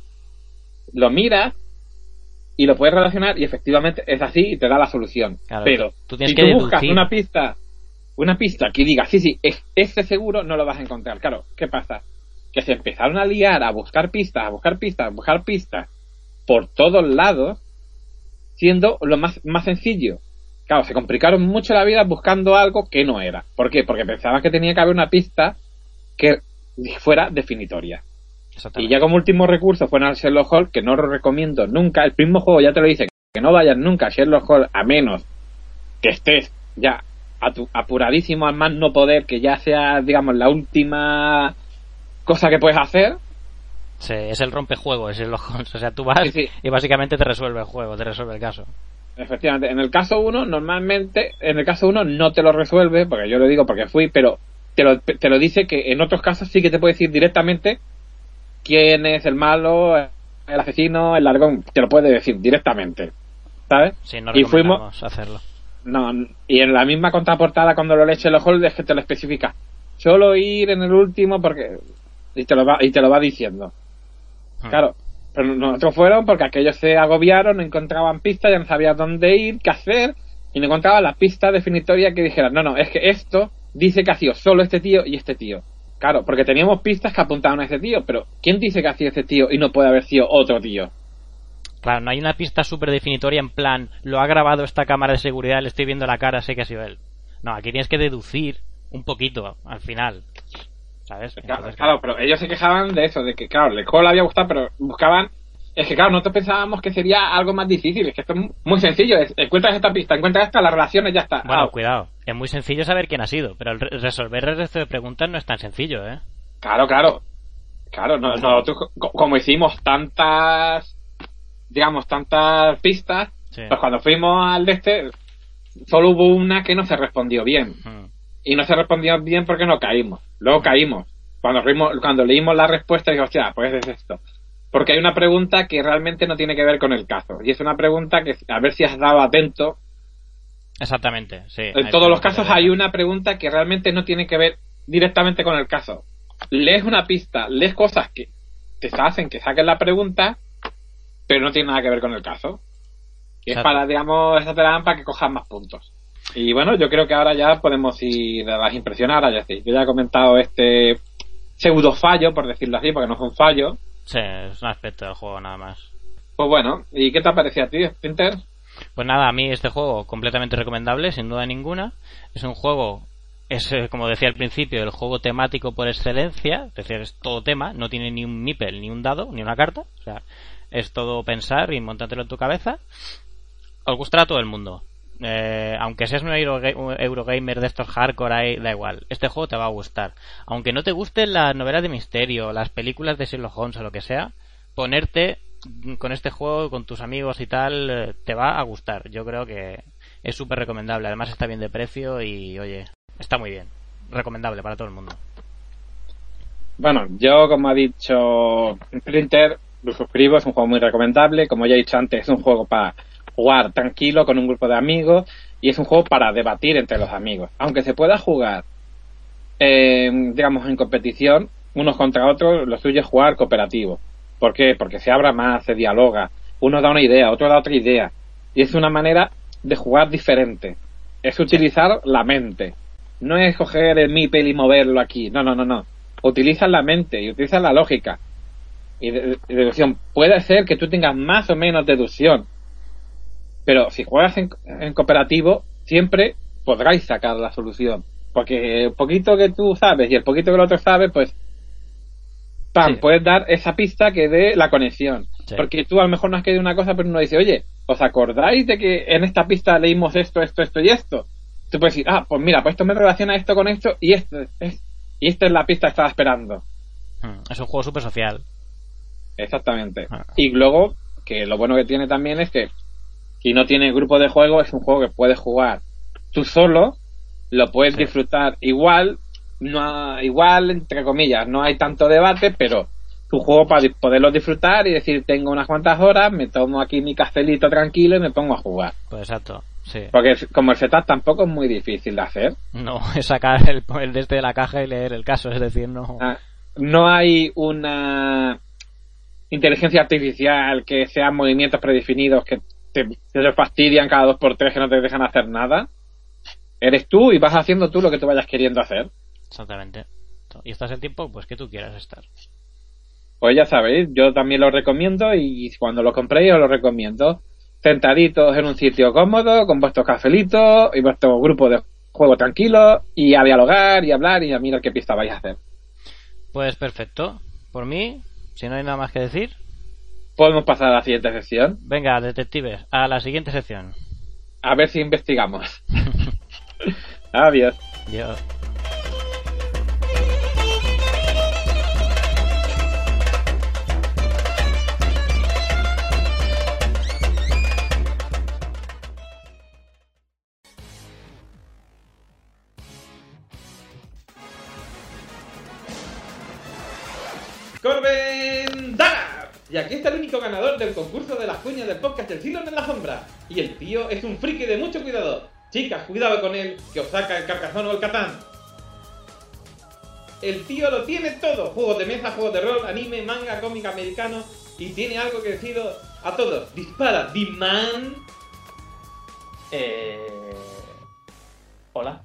lo miras y lo puedes relacionar y efectivamente es así y te da la solución. Claro, pero tú, tú si tú buscas una pista, una pista que diga, sí, sí, es este seguro, no lo vas a encontrar. Claro, ¿qué pasa? que se empezaron a liar, a buscar pistas, a buscar pistas, a buscar pistas por todos lados, siendo lo más, más sencillo. Claro, se complicaron mucho la vida buscando algo que no era. ¿Por qué? Porque pensaban que tenía que haber una pista que fuera definitoria. Y ya como último recurso fueron al Sherlock Holmes, que no lo recomiendo nunca. El mismo juego ya te lo dice, que no vayas nunca a Sherlock Holmes a menos que estés ya apuradísimo al más no poder, que ya sea, digamos, la última cosa que puedes hacer. Sí, es el rompejuego, es el Holmes. O sea, tú vas sí, sí. y básicamente te resuelve el juego, te resuelve el caso. Efectivamente, en el caso uno, normalmente, en el caso uno no te lo resuelve, porque yo lo digo porque fui, pero te lo, te lo dice que en otros casos sí que te puede decir directamente quién es el malo, el asesino, el largón, te lo puede decir directamente, ¿sabes? Sí, no y fuimos hacerlo. No, y en la misma contraportada cuando lo lees los Holmes es que te lo especifica. Solo ir en el último porque y te lo va y te lo va diciendo. Hmm. Claro, pero nosotros fueron porque aquellos se agobiaron, no encontraban pistas, ya no sabían dónde ir, qué hacer, y no encontraban la pista definitoria que dijeran, no, no, es que esto dice que ha sido solo este tío y este tío. Claro, porque teníamos pistas que apuntaban a ese tío, pero ¿quién dice que ha sido ese tío y no puede haber sido otro tío? Claro, no hay una pista súper definitoria en plan, lo ha grabado esta cámara de seguridad, le estoy viendo la cara, sé que ha sido él. No, aquí tienes que deducir un poquito al final, ¿sabes? Claro, Entonces, claro, pero ellos se quejaban de eso, de que claro, el juego le había gustado, pero buscaban... Es que claro, nosotros pensábamos que sería algo más difícil, es que esto es muy sencillo, es, encuentras esta pista, encuentras esta, las relaciones, ya está. Bueno, ah. cuidado, es muy sencillo saber quién ha sido, pero el re- resolver el resto de preguntas no es tan sencillo, ¿eh? Claro, claro, claro, no, nosotros como hicimos tantas... digamos, tantas pistas, sí. Pues cuando fuimos al de este, solo hubo una que no se respondió bien. Uh-huh. Y no se respondió bien porque no caímos. Luego uh-huh. caímos. Cuando fuimos, cuando leímos la respuesta, digo, hostia, pues es esto. Porque hay una pregunta que realmente no tiene que ver con el caso. Y es una pregunta que, a ver si has dado atento. Exactamente, sí. En todos los casos hay una pregunta que realmente no tiene que ver directamente con el caso. Lees una pista, lees cosas que te hacen que saques la pregunta, pero no tiene nada que ver con el caso. Y es para, digamos, esa te la dan para que cojas más puntos. Y bueno, yo creo que ahora ya podemos ir a las impresiones. Ahora ya sí, yo ya he comentado este pseudo fallo, por decirlo así, porque no fue un fallo. Sí, es un aspecto del juego nada más. Pues bueno, ¿y qué te ha parecido a ti, Splinter? Pues nada, a mí este juego completamente recomendable, sin duda ninguna. Es un juego, es como decía al principio, el juego temático por excelencia. Es decir, es todo tema, no tiene ni un meeple, ni un dado, ni una carta. O sea, es todo pensar y montártelo en tu cabeza. Os gustará a todo el mundo. Eh, aunque seas un, Euro, un Eurogamer de estos hardcore, ahí, da igual. Este juego te va a gustar. Aunque no te gusten las novelas de misterio, las películas de Sherlock Holmes o lo que sea, ponerte con este juego, con tus amigos y tal, te va a gustar. Yo creo que es súper recomendable. Además está bien de precio y, oye, está muy bien. Recomendable para todo el mundo. Bueno, yo, como ha dicho Splinter, lo suscribo, es un juego muy recomendable. Como ya he dicho antes, es un juego para jugar tranquilo con un grupo de amigos y es un juego para debatir entre los amigos. Aunque se pueda jugar, eh, digamos, en competición, unos contra otros, lo suyo es jugar cooperativo. ¿Por qué? Porque se abra más, se dialoga. Uno da una idea, otro da otra idea. Y es una manera de jugar diferente. Es utilizar la mente. No es coger el meeple y moverlo aquí. No, no, no, no. Utilizas la mente y utilizas la lógica. Y de, de deducción. Puede ser que tú tengas más o menos deducción. Pero si juegas en, en cooperativo, siempre podráis sacar la solución. Porque el poquito que tú sabes y el poquito que el otro sabe, pues ¡pam! Sí. Puedes dar esa pista que dé la conexión. Sí. Porque tú a lo mejor no has querido una cosa, pero uno dice, oye, ¿os acordáis de que en esta pista leímos esto, esto, esto y esto? Tú puedes decir, ah, pues mira, pues esto me relaciona esto con esto y esto es, y esta es la pista que estaba esperando. Es un juego súper social. Exactamente. Ah. Y luego, que lo bueno que tiene también es que si no tiene grupo de juego, es un juego que puedes jugar tú solo, lo puedes sí. disfrutar igual, no igual, entre comillas, no hay tanto debate, pero tu juego para poderlo disfrutar y decir, tengo unas cuantas horas, me tomo aquí mi cafelito tranquilo y me pongo a jugar. Pues exacto, sí. Porque como el setup tampoco es muy difícil de hacer. No, es sacar el, el desde de la caja y leer el caso, es decir, no... Ah, no hay una inteligencia artificial que sean movimientos predefinidos que te, te fastidian cada dos por tres, que no te dejan hacer nada. Eres tú y vas haciendo tú lo que tú vayas queriendo hacer. Exactamente. Perfecto. Y estás el tiempo pues que tú quieras estar. Pues ya sabéis, yo también lo recomiendo y cuando lo compréis os lo recomiendo. Sentaditos en un sitio cómodo, con vuestros cafelitos y vuestro grupo de juego tranquilo y a dialogar y hablar y a mirar qué pista vais a hacer. Pues perfecto. Por mí, si no hay nada más que decir, podemos pasar a la siguiente sección. Venga, detectives, a la siguiente sección. A ver si investigamos. Adiós. Adiós. Corben Daga. Y aquí está el único ganador del concurso de las cuñas del podcast El Silon en la Sombra. Y el tío es un friki de mucho cuidado. Chicas, cuidado con él, que os saca el Carcassonne o el Catán. El tío lo tiene todo. Juegos de mesa, juegos de rol, anime, manga, cómic americano. Y tiene algo que deciros a todos. Dispara, Diman. Eh... Hola.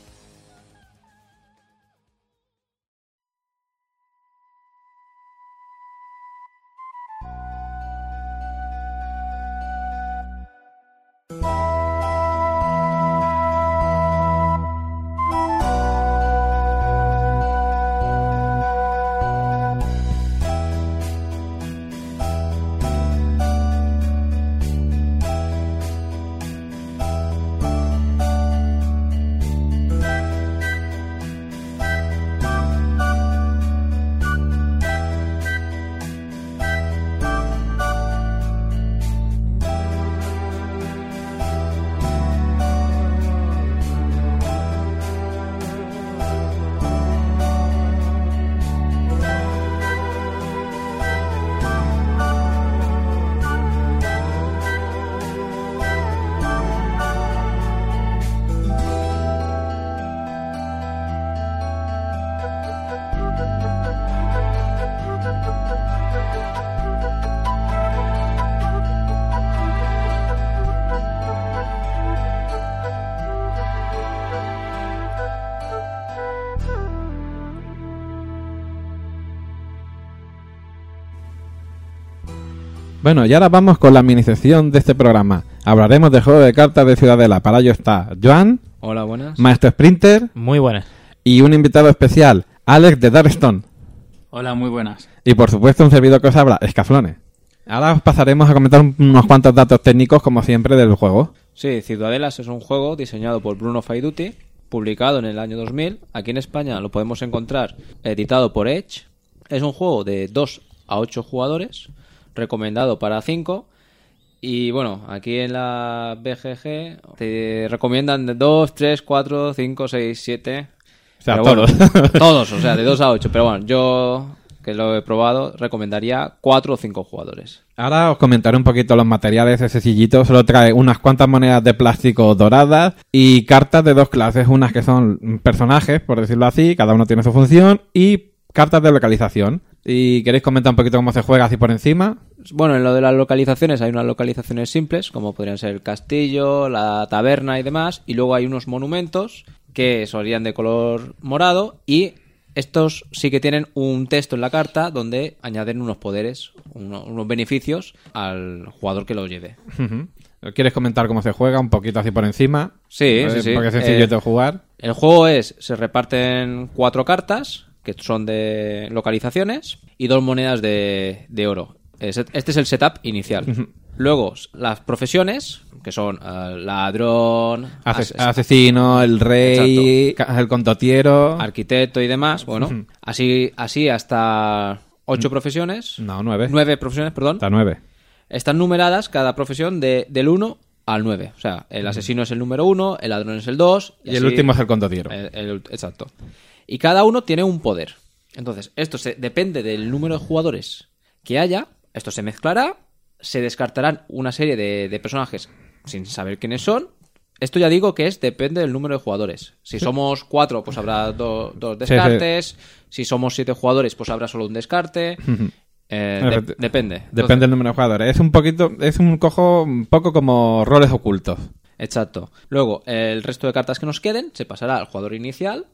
Bueno, y ahora vamos con la minisección de este programa. Hablaremos de juego de cartas de Ciudadela. Para ello está Joan. Hola, buenas. Maestro Sprinter. Muy buenas. Y un invitado especial, Alex de Darkstone. Hola, muy buenas. Y por supuesto un servidor que os habla, Escaflones. Ahora os pasaremos a comentar unos cuantos datos técnicos, como siempre, del juego. Sí, Ciudadelas es un juego diseñado por Bruno Faiduti, publicado en el año dos mil. Aquí en España lo podemos encontrar editado por Edge. Es un juego de dos a ocho jugadores, recomendado para cinco. Y bueno, aquí en la B G G te recomiendan de dos, tres, cuatro, cinco, seis, siete. O sea, pero todos. Bueno, todos, o sea, de dos a ocho. Pero bueno, yo, que lo he probado, recomendaría cuatro o cinco jugadores. Ahora os comentaré un poquito los materiales. Ese sillito solo trae unas cuantas monedas de plástico doradas y cartas de dos clases. Unas que son personajes, por decirlo así, cada uno tiene su función, y cartas de localización. ¿Y queréis comentar un poquito cómo se juega así por encima? Bueno, en lo de las localizaciones hay unas localizaciones simples, como podrían ser el castillo, la taberna y demás, y luego hay unos monumentos que serían de color morado, y estos sí que tienen un texto en la carta donde añaden unos poderes, uno, unos beneficios al jugador que lo lleve. Uh-huh. ¿Quieres comentar cómo se juega un poquito así por encima? Sí, eh, sí, sí. Porque es sencillo Eh, de jugar. El juego es, se reparten cuatro cartas, que son de localizaciones, y dos monedas de, de oro. Este es el setup inicial. Uh-huh. Luego, las profesiones, que son uh, ladrón, Ases- as- asesino, el rey, ca- el condotiero. arquitecto y demás. Bueno, Ujú. así, así hasta ocho profesiones. No, nueve. Nueve profesiones, perdón. Hasta nueve. Están numeradas cada profesión de, del uno al nueve. O sea, el asesino es el número uno, el ladrón es el dos. Y el último es el condotiero. El- el- exacto. Y cada uno tiene un poder. Entonces, esto se, depende del número de jugadores que haya. Esto se mezclará. Se descartarán una serie de, de personajes sin saber quiénes son. Esto ya digo que es depende del número de jugadores. Si somos cuatro, pues habrá do- dos Sí, descartes. Si somos siete jugadores, pues habrá solo un descarte. Ujú. Eh, Efecti- de- depende. Depende del número de jugadores. Es un poquito, es un cojo un poco como roles ocultos. Exacto. Luego, el resto de cartas que nos queden se pasará al jugador inicial.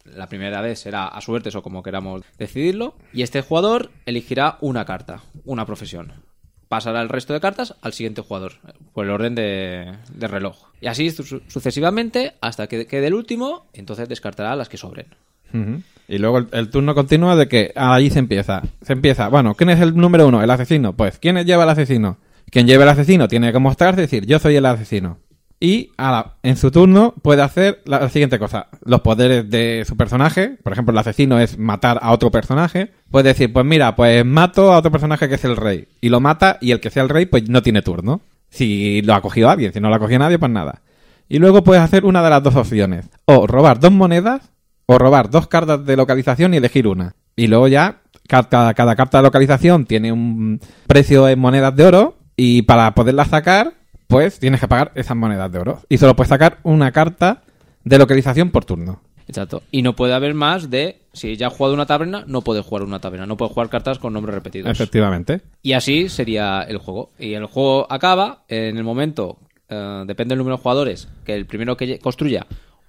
la primera vez será a suerte o como queramos decidirlo. Y este jugador elegirá una carta, una profesión. Pasará el resto de cartas al siguiente jugador, por el orden de, de reloj. Y así su- sucesivamente hasta que quede el último, entonces descartará las que sobren. Ujú. Y luego el, el turno continúa de que allí se empieza. Se empieza, bueno, ¿quién es el número uno? El asesino. Pues, ¿quién lleva al asesino? Quien lleve al asesino tiene que mostrarse, decir, yo soy el asesino. Y a la- en su turno puede hacer la, la siguiente cosa. Los poderes de su personaje, por ejemplo, el asesino es matar a otro personaje. Puede decir, pues mira, pues mato a otro personaje que es el rey. Y lo mata y el que sea el rey pues no tiene turno. Si lo ha cogido alguien, si no lo ha cogido nadie, pues nada. Y luego puedes hacer una de las dos opciones. O robar dos monedas, o robar dos cartas de localización y elegir una. Y luego ya, ca- cada, cada carta de localización tiene un precio en monedas de oro. Y para poderla sacar, pues tienes que pagar esas monedas de oro. Y solo puedes sacar una carta de localización por turno. Exacto. Y no puede haber más de... Si ya ha jugado una taberna, no puede jugar una taberna. No puede jugar cartas con nombres repetidos. Efectivamente. Y así sería el juego. Y el juego acaba en el momento, eh, depende del número de jugadores, que el primero que lle- construya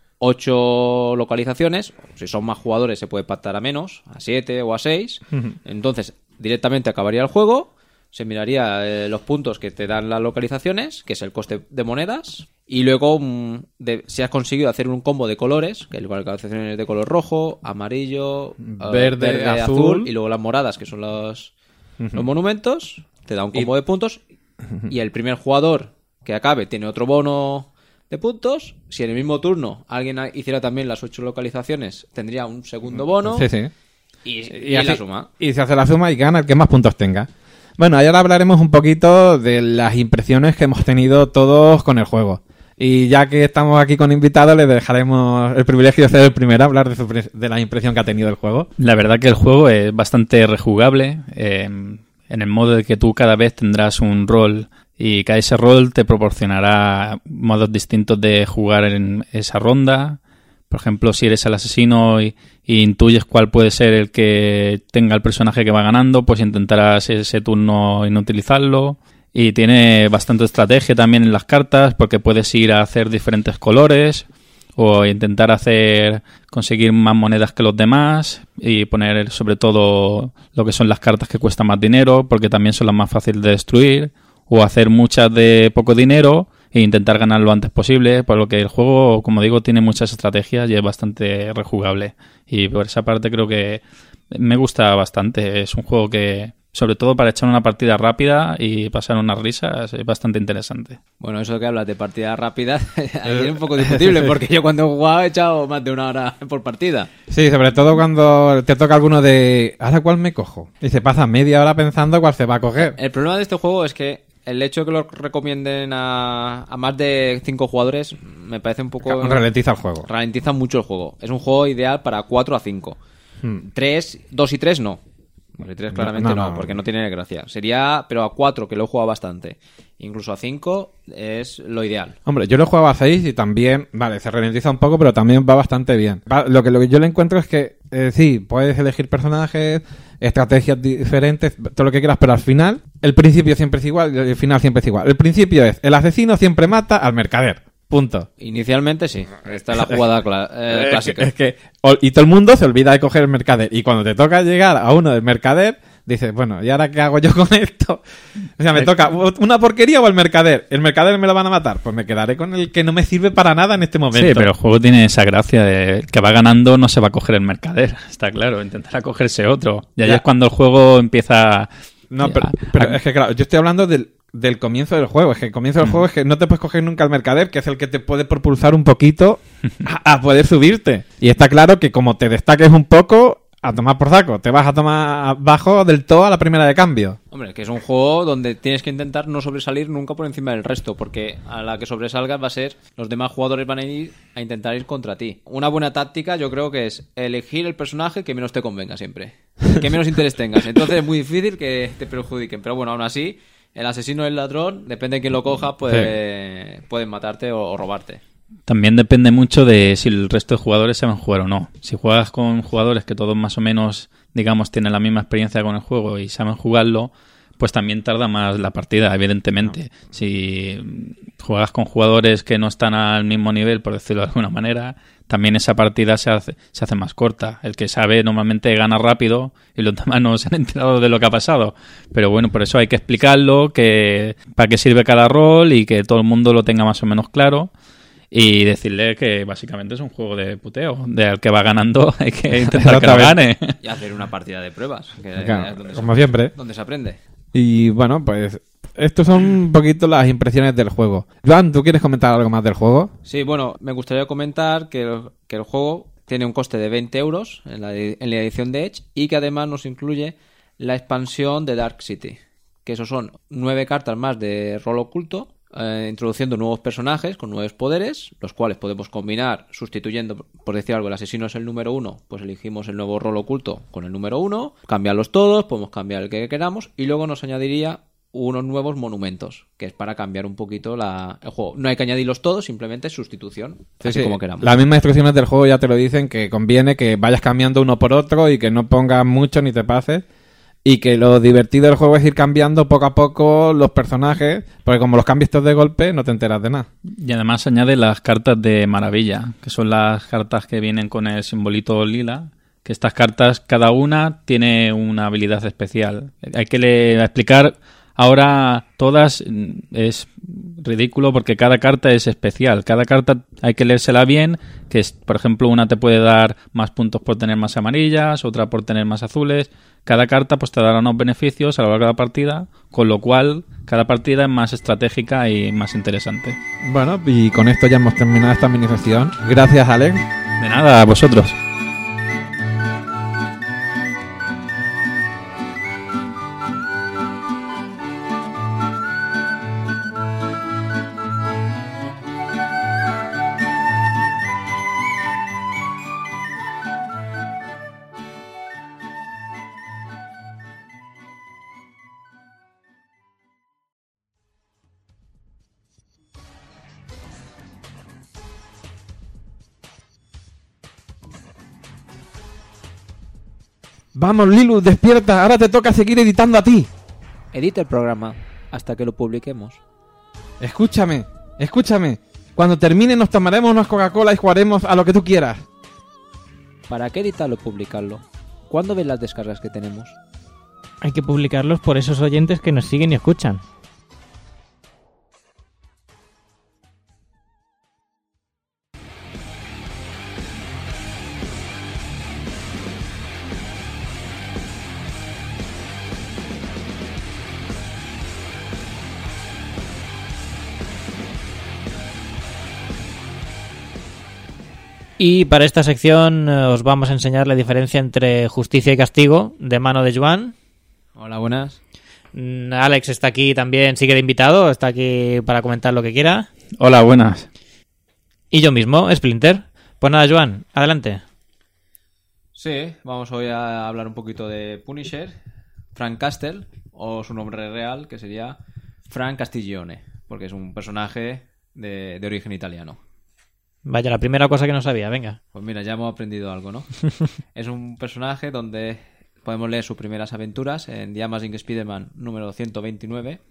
ocho localizaciones, si son más jugadores se puede pactar a menos, a siete o a seis. Entonces directamente acabaría el juego, se miraría eh, los puntos que te dan las localizaciones, que es el coste de monedas, y luego mm, de- si has conseguido hacer un combo de colores, que la localización es de color rojo, amarillo, eh, Verde, azul. y luego las moradas, que son los, los monumentos, te da un combo de puntos, y el primer jugador que acabe tiene otro bono de puntos. Si en el mismo turno alguien ha- hiciera también las ocho localizaciones, tendría un segundo bono. Sí, sí. Y, Y, y así- la suma. y se hace la suma y gana el que más puntos tenga. Bueno, ahora hablaremos un poquito de las impresiones que hemos tenido todos con el juego. Y ya que estamos aquí con invitados, le dejaremos el privilegio de ser el primero a hablar de, su pre- de la impresión que ha tenido el juego. La verdad que el juego es bastante rejugable, eh, en el modo de que tú cada vez tendrás un rol y cada ese rol te proporcionará modos distintos de jugar en esa ronda. Por ejemplo, si eres el asesino y, y intuyes cuál puede ser el que tenga el personaje que va ganando, pues intentarás ese turno inutilizarlo. Y tiene bastante estrategia también en las cartas, porque puedes ir a hacer diferentes colores o intentar hacer conseguir más monedas que los demás y poner sobre todo lo que son las cartas que cuestan más dinero, porque también son las más fáciles de destruir, o hacer muchas de poco dinero e intentar ganar lo antes posible, por lo que el juego, como digo, tiene muchas estrategias y es bastante rejugable. Y por esa parte creo que me gusta bastante. Es un juego que, sobre todo para echar una partida rápida y pasar unas risas, es bastante interesante. Bueno, eso que hablas de partida rápida es un poco discutible, porque yo cuando he jugado he echado más de una hora por partida. Sí, sobre todo cuando te toca alguno de... ¿Ahora cuál me cojo? Y se pasa media hora pensando cuál se va a coger. El problema de este juego es que el hecho de que lo recomienden a, a más de cinco jugadores me parece un poco... Ralentiza el juego. Ralentiza mucho el juego. Es un juego ideal para cuatro a cinco. Hmm. tres, dos y tres no. Dos y tres claramente No, no, no, no. porque no tiene gracia. Sería, pero a cuatro, que lo he jugado bastante. Incluso a cinco es lo ideal. Hombre, yo lo he jugado a seis y también, vale, se ralentiza un poco, pero también va bastante bien. Va- Lo que, lo que yo le encuentro es que, eh, sí, puedes elegir personajes, estrategias diferentes, todo lo que quieras, pero al final, el principio siempre es igual y el final siempre es igual. El principio es, el asesino siempre mata al mercader. Punto. Inicialmente sí. Esta es la jugada cla- eh, Es clásica. que- Es que, o- y todo el mundo se olvida de coger el mercader. Y cuando te toca llegar a uno del mercader, dices, bueno, ¿y ahora qué hago yo con esto? O sea, me toca una porquería o el mercader. ¿El mercader me lo van a matar? Pues me quedaré con el que no me sirve para nada en este momento. Sí, pero el juego tiene esa gracia de el que va ganando no se va a coger el mercader, está claro, intentará cogerse otro. Y ahí Ya. es cuando el juego empieza... No, pero, pero es que claro, yo estoy hablando del, del comienzo del juego. Es que el comienzo del juego es que no te puedes coger nunca al mercader, que es el que te puede propulsar un poquito a, a poder subirte. Y está claro que como te destaques un poco, a tomar por saco. Te vas a tomar bajo del todo a la primera de cambio. Hombre, que es un juego donde tienes que intentar no sobresalir nunca por encima del resto, porque a la que sobresalgas va a ser, los demás jugadores van a ir a intentar ir contra ti. Una buena táctica yo creo que es elegir el personaje que menos te convenga siempre, que menos interés tengas. Entonces es muy difícil que te perjudiquen, pero bueno, aún así, el asesino y el ladrón, depende de quién lo coja, puede, pueden matarte o, o robarte. También depende mucho de si el resto de jugadores saben jugar o no. Si juegas con jugadores que todos más o menos, digamos, tienen la misma experiencia con el juego y saben jugarlo, pues también tarda más la partida, evidentemente. No. Si juegas con jugadores que no están al mismo nivel, por decirlo de alguna manera, también esa partida se hace, se hace más corta. El que sabe normalmente gana rápido y los demás no se han enterado de lo que ha pasado. Pero bueno, por eso hay que explicarlo, que para qué sirve cada rol y que todo el mundo lo tenga más o menos claro. Y decirle que básicamente es un juego de puteo, de al que va ganando hay que intentar que lo gane. Y hacer una partida de pruebas, que claro, es donde como se, siempre. Donde se aprende. Y bueno, pues estos son un poquito las impresiones del juego. Joan, ¿tú quieres comentar algo más del juego? Sí, bueno, me gustaría comentar que el, que el juego tiene un coste de veinte euros en la, en la edición de Edge y que además nos incluye la expansión de Dark City, que esos son nueve cartas más de rol oculto, Eh, introduciendo nuevos personajes con nuevos poderes, los cuales podemos combinar sustituyendo, por decir algo, el asesino es el número uno, pues elegimos el nuevo rol oculto con el número uno, cambiarlos todos, podemos cambiar el que queramos y luego nos añadiría unos nuevos monumentos, que es para cambiar un poquito la, el juego. No hay que añadirlos todos, simplemente es sustitución, sí, así sí. como queramos. Las mismas instrucciones del juego ya te lo dicen, que conviene que vayas cambiando uno por otro y que no pongas mucho ni te pases. Y que lo divertido del juego es ir cambiando poco a poco los personajes, porque como los cambias todos de golpe, no te enteras de nada. Y además añade las cartas de maravilla, que son las cartas que vienen con el simbolito lila, que estas cartas, cada una tiene una habilidad especial. Hay que le, explicar ahora todas, es ridículo porque cada carta es especial. Cada carta hay que leérsela bien, que es, por ejemplo, una te puede dar más puntos por tener más amarillas, otra por tener más azules. Cada carta pues te dará unos beneficios a lo largo de la partida, con lo cual cada partida es más estratégica y más interesante. Bueno, y con esto ya hemos terminado esta mini sesión. Gracias, Alex. De nada, a vosotros. Vamos, Lilu, despierta. Ahora te toca seguir editando a ti. Edita el programa hasta que lo publiquemos. Escúchame, escúchame. Cuando termine nos tomaremos unas Coca-Cola y jugaremos a lo que tú quieras. ¿Para qué editarlo y publicarlo? ¿Cuándo ves las descargas que tenemos? Hay que publicarlos por esos oyentes que nos siguen y escuchan. Y para esta sección eh, os vamos a enseñar la diferencia entre justicia y castigo de mano de Joan. Hola, buenas. Mm, Alex está aquí también, sigue de invitado, está aquí para comentar lo que quiera. Hola, buenas. Y yo mismo, Splinter. Pues nada, Joan, adelante. Sí, vamos hoy a hablar un poquito de Punisher, Frank Castle, o su nombre real, que sería Frank Castiglione, porque es un personaje de, de origen italiano. Vaya, la primera cosa que no sabía, venga. Pues mira, ya hemos aprendido algo, ¿no? Es un personaje donde podemos leer sus primeras aventuras en The Amazing Spider-Man número ciento veintinueve.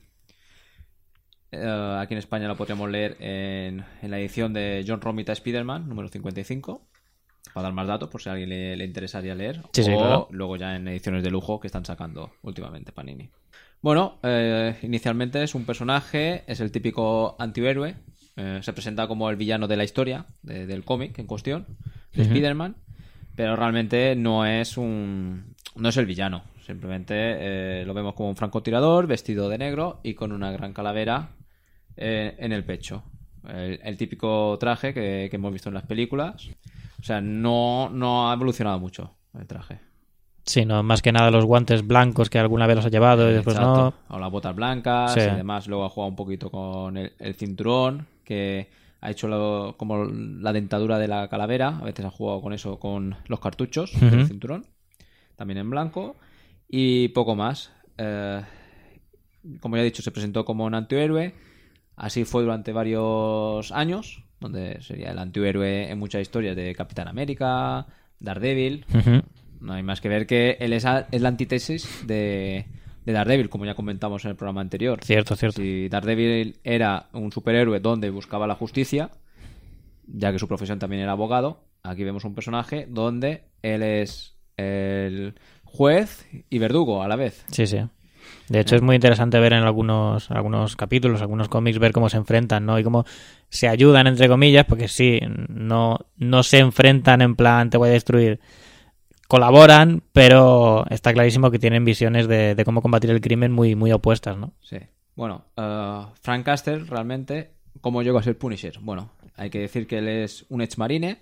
Uh, aquí en España lo podríamos leer en, en la edición de John Romita Spider-Man número cincuenta y cinco, para dar más datos por si a alguien le, le interesaría leer. Sí, sí, o claro. Luego ya en ediciones de lujo que están sacando últimamente Panini. Bueno, eh, inicialmente es un personaje, es el típico antihéroe. Eh, se presenta como el villano de la historia, de, del cómic en cuestión, de uh-huh. Spider-Man, pero realmente no es un no es el villano. Simplemente eh, lo vemos como un francotirador vestido de negro y con una gran calavera eh, en el pecho. El, el típico traje que, que hemos visto en las películas. O sea, no, no ha evolucionado mucho el traje. Sí, no, más que nada los guantes blancos que alguna vez los ha llevado y después Exacto. no. O las botas blancas Sí. y demás. Luego ha jugado un poquito con el, el cinturón, que ha hecho lo, como la dentadura de la calavera. A veces ha jugado con eso, con los cartuchos Uh-huh. del cinturón. También en blanco. Y poco más. Eh, como ya he dicho, se presentó como un antihéroe. Así fue durante varios años, donde sería el antihéroe en muchas historias de Capitán América, Daredevil. Uh-huh. No hay más que ver que él es, a, es la antítesis de, de Daredevil, como ya comentamos en el programa anterior. Cierto, cierto. Si Daredevil era un superhéroe donde buscaba la justicia, ya que su profesión también era abogado, aquí vemos un personaje donde él es el juez y verdugo a la vez. Sí, sí. De hecho, es muy interesante ver en algunos algunos capítulos, algunos cómics, ver cómo se enfrentan, ¿no? Y cómo se ayudan, entre comillas, porque sí, no, no se enfrentan en plan, te voy a destruir. Colaboran, pero está clarísimo que tienen visiones de, de cómo combatir el crimen muy, muy opuestas, ¿no? Sí. Bueno, uh, Frank Castle, realmente, ¿cómo llegó a ser Punisher? Bueno, hay que decir que él es un ex-marine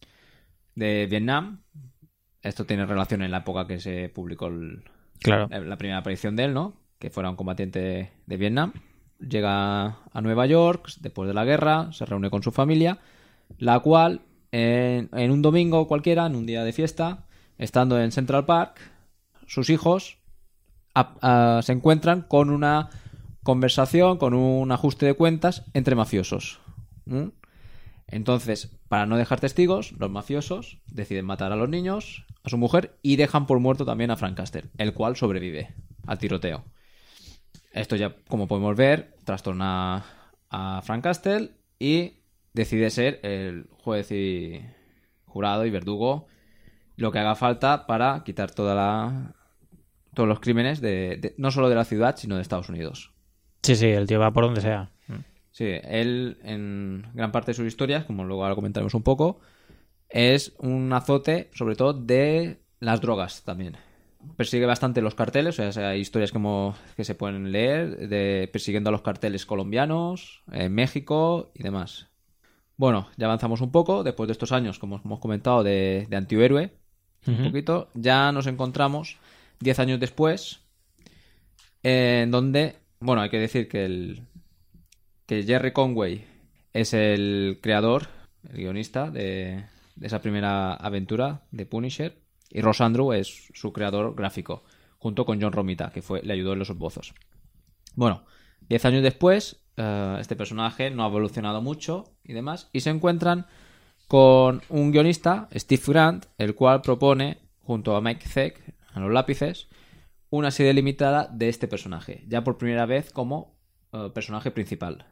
de Vietnam. Esto tiene relación en la época que se publicó el... Claro. La primera aparición de él, ¿no? Que fuera un combatiente de, de Vietnam. Llega a Nueva York después de la guerra, se reúne con su familia, la cual en, en un domingo cualquiera, en un día de fiesta, estando en Central Park, sus hijos a, a, se encuentran con una conversación, con un ajuste de cuentas entre mafiosos. ¿Mm? Entonces, para no dejar testigos, los mafiosos deciden matar a los niños, a su mujer, y dejan por muerto también a Frank Castle, el cual sobrevive al tiroteo. Esto ya, como podemos ver, trastorna a Frank Castle y decide ser el juez y jurado y verdugo, lo que haga falta para quitar toda la, todos los crímenes, de, de, no solo de la ciudad, sino de Estados Unidos. Sí, sí, el tío va por donde sea. Sí, él, en gran parte de sus historias, como luego ahora comentaremos un poco, es un azote, sobre todo, de las drogas también. Persigue bastante los carteles, o sea, hay historias como que se pueden leer, de persiguiendo a los carteles colombianos, en México y demás. Bueno, ya avanzamos un poco, después de estos años, como hemos comentado, de, de antihéroe, uh-huh. un poquito, ya nos encontramos diez años después, en donde, bueno, hay que decir que el... que Jerry Conway es el creador, el guionista de, de esa primera aventura de Punisher, y Ross Andru es su creador gráfico, junto con John Romita, que fue, le ayudó en los esbozos. Bueno, diez años después, uh, este personaje no ha evolucionado mucho y demás, y se encuentran con un guionista, Steve Grant, el cual propone, junto a Mike Zeck, a los lápices, una serie limitada de este personaje, ya por primera vez como uh, personaje principal.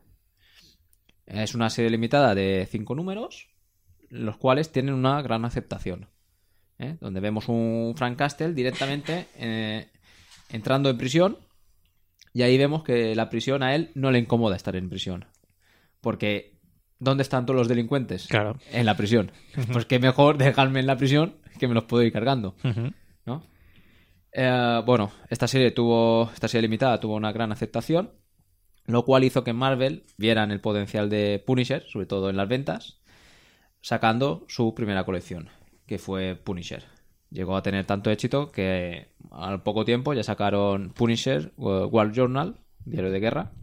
Es una serie limitada de cinco números, los cuales tienen una gran aceptación. ¿eh? Donde vemos un Frank Castle directamente eh, entrando en prisión, y ahí vemos que la prisión a él no le incomoda estar en prisión. Porque, ¿dónde están todos los delincuentes? Claro. En la prisión. Pues qué mejor dejarme en la prisión que me los puedo ir cargando. Uh-huh. ¿No? Eh, bueno, esta serie tuvo, esta serie limitada tuvo una gran aceptación, lo cual hizo que Marvel vieran el potencial de Punisher, sobre todo en las ventas, sacando su primera colección, que fue Punisher. Llegó a tener tanto éxito que al poco tiempo ya sacaron Punisher War Journal, diario de guerra,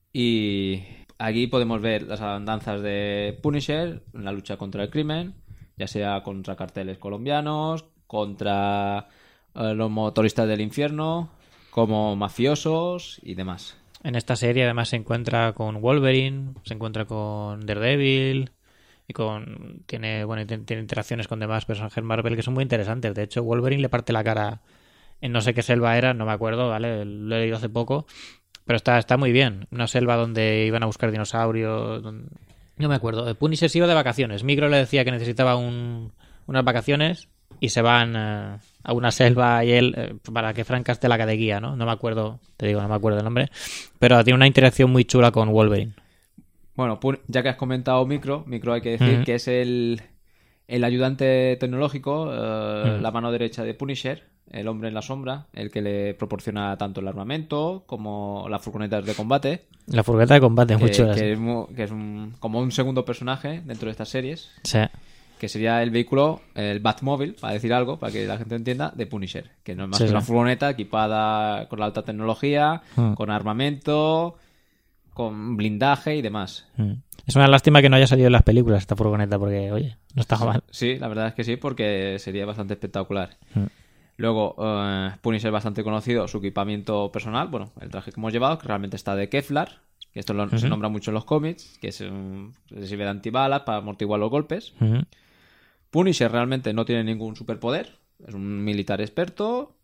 y aquí podemos ver las andanzas de Punisher en la lucha contra el crimen, ya sea contra carteles colombianos, contra eh, los motoristas del infierno, como mafiosos y demás. En esta serie además se encuentra con Wolverine, se encuentra con Daredevil y con tiene bueno tiene, tiene interacciones con demás personajes Marvel que son muy interesantes. De hecho, Wolverine le parte la cara en no sé qué selva era, no me acuerdo, ¿vale? Lo he leído hace poco, pero está está muy bien. Una selva donde iban a buscar dinosaurios, donde... no me acuerdo. Punisher se iba de vacaciones. Micro le decía que necesitaba un, unas vacaciones y se van eh, a una selva y él, eh, para que Frank Castle haga de guía, ¿no? No me acuerdo, te digo, no me acuerdo el nombre, pero tiene una interacción muy chula con Wolverine. Bueno, ya que has comentado Micro, Micro hay que decir uh-huh. que es el, el ayudante tecnológico, uh, uh-huh. la mano derecha de Punisher, el hombre en la sombra, el que le proporciona tanto el armamento como las furgonetas de combate. La furgoneta de combate, que, muy chula. Que sí. es, muy, que es un, como un segundo personaje dentro de estas series. Sí. Que sería el vehículo, el Batmóvil, para decir algo, para que la gente entienda, de Punisher. Que no es más sí, que una furgoneta equipada con la alta tecnología, mm. con armamento, con blindaje y demás. Mm. Es una lástima que no haya salido en las películas esta furgoneta, porque, oye, no está mal. Sí, la verdad es que sí, porque sería bastante espectacular. Mm. Luego, uh, Punisher bastante conocido, su equipamiento personal, bueno, el traje que hemos llevado, que realmente está de Kevlar, que esto lo, uh-huh. se nombra mucho en los cómics, que es un, se sirve de antibalas para amortiguar los golpes. Uh-huh. Punisher realmente no tiene ningún superpoder, es un militar experto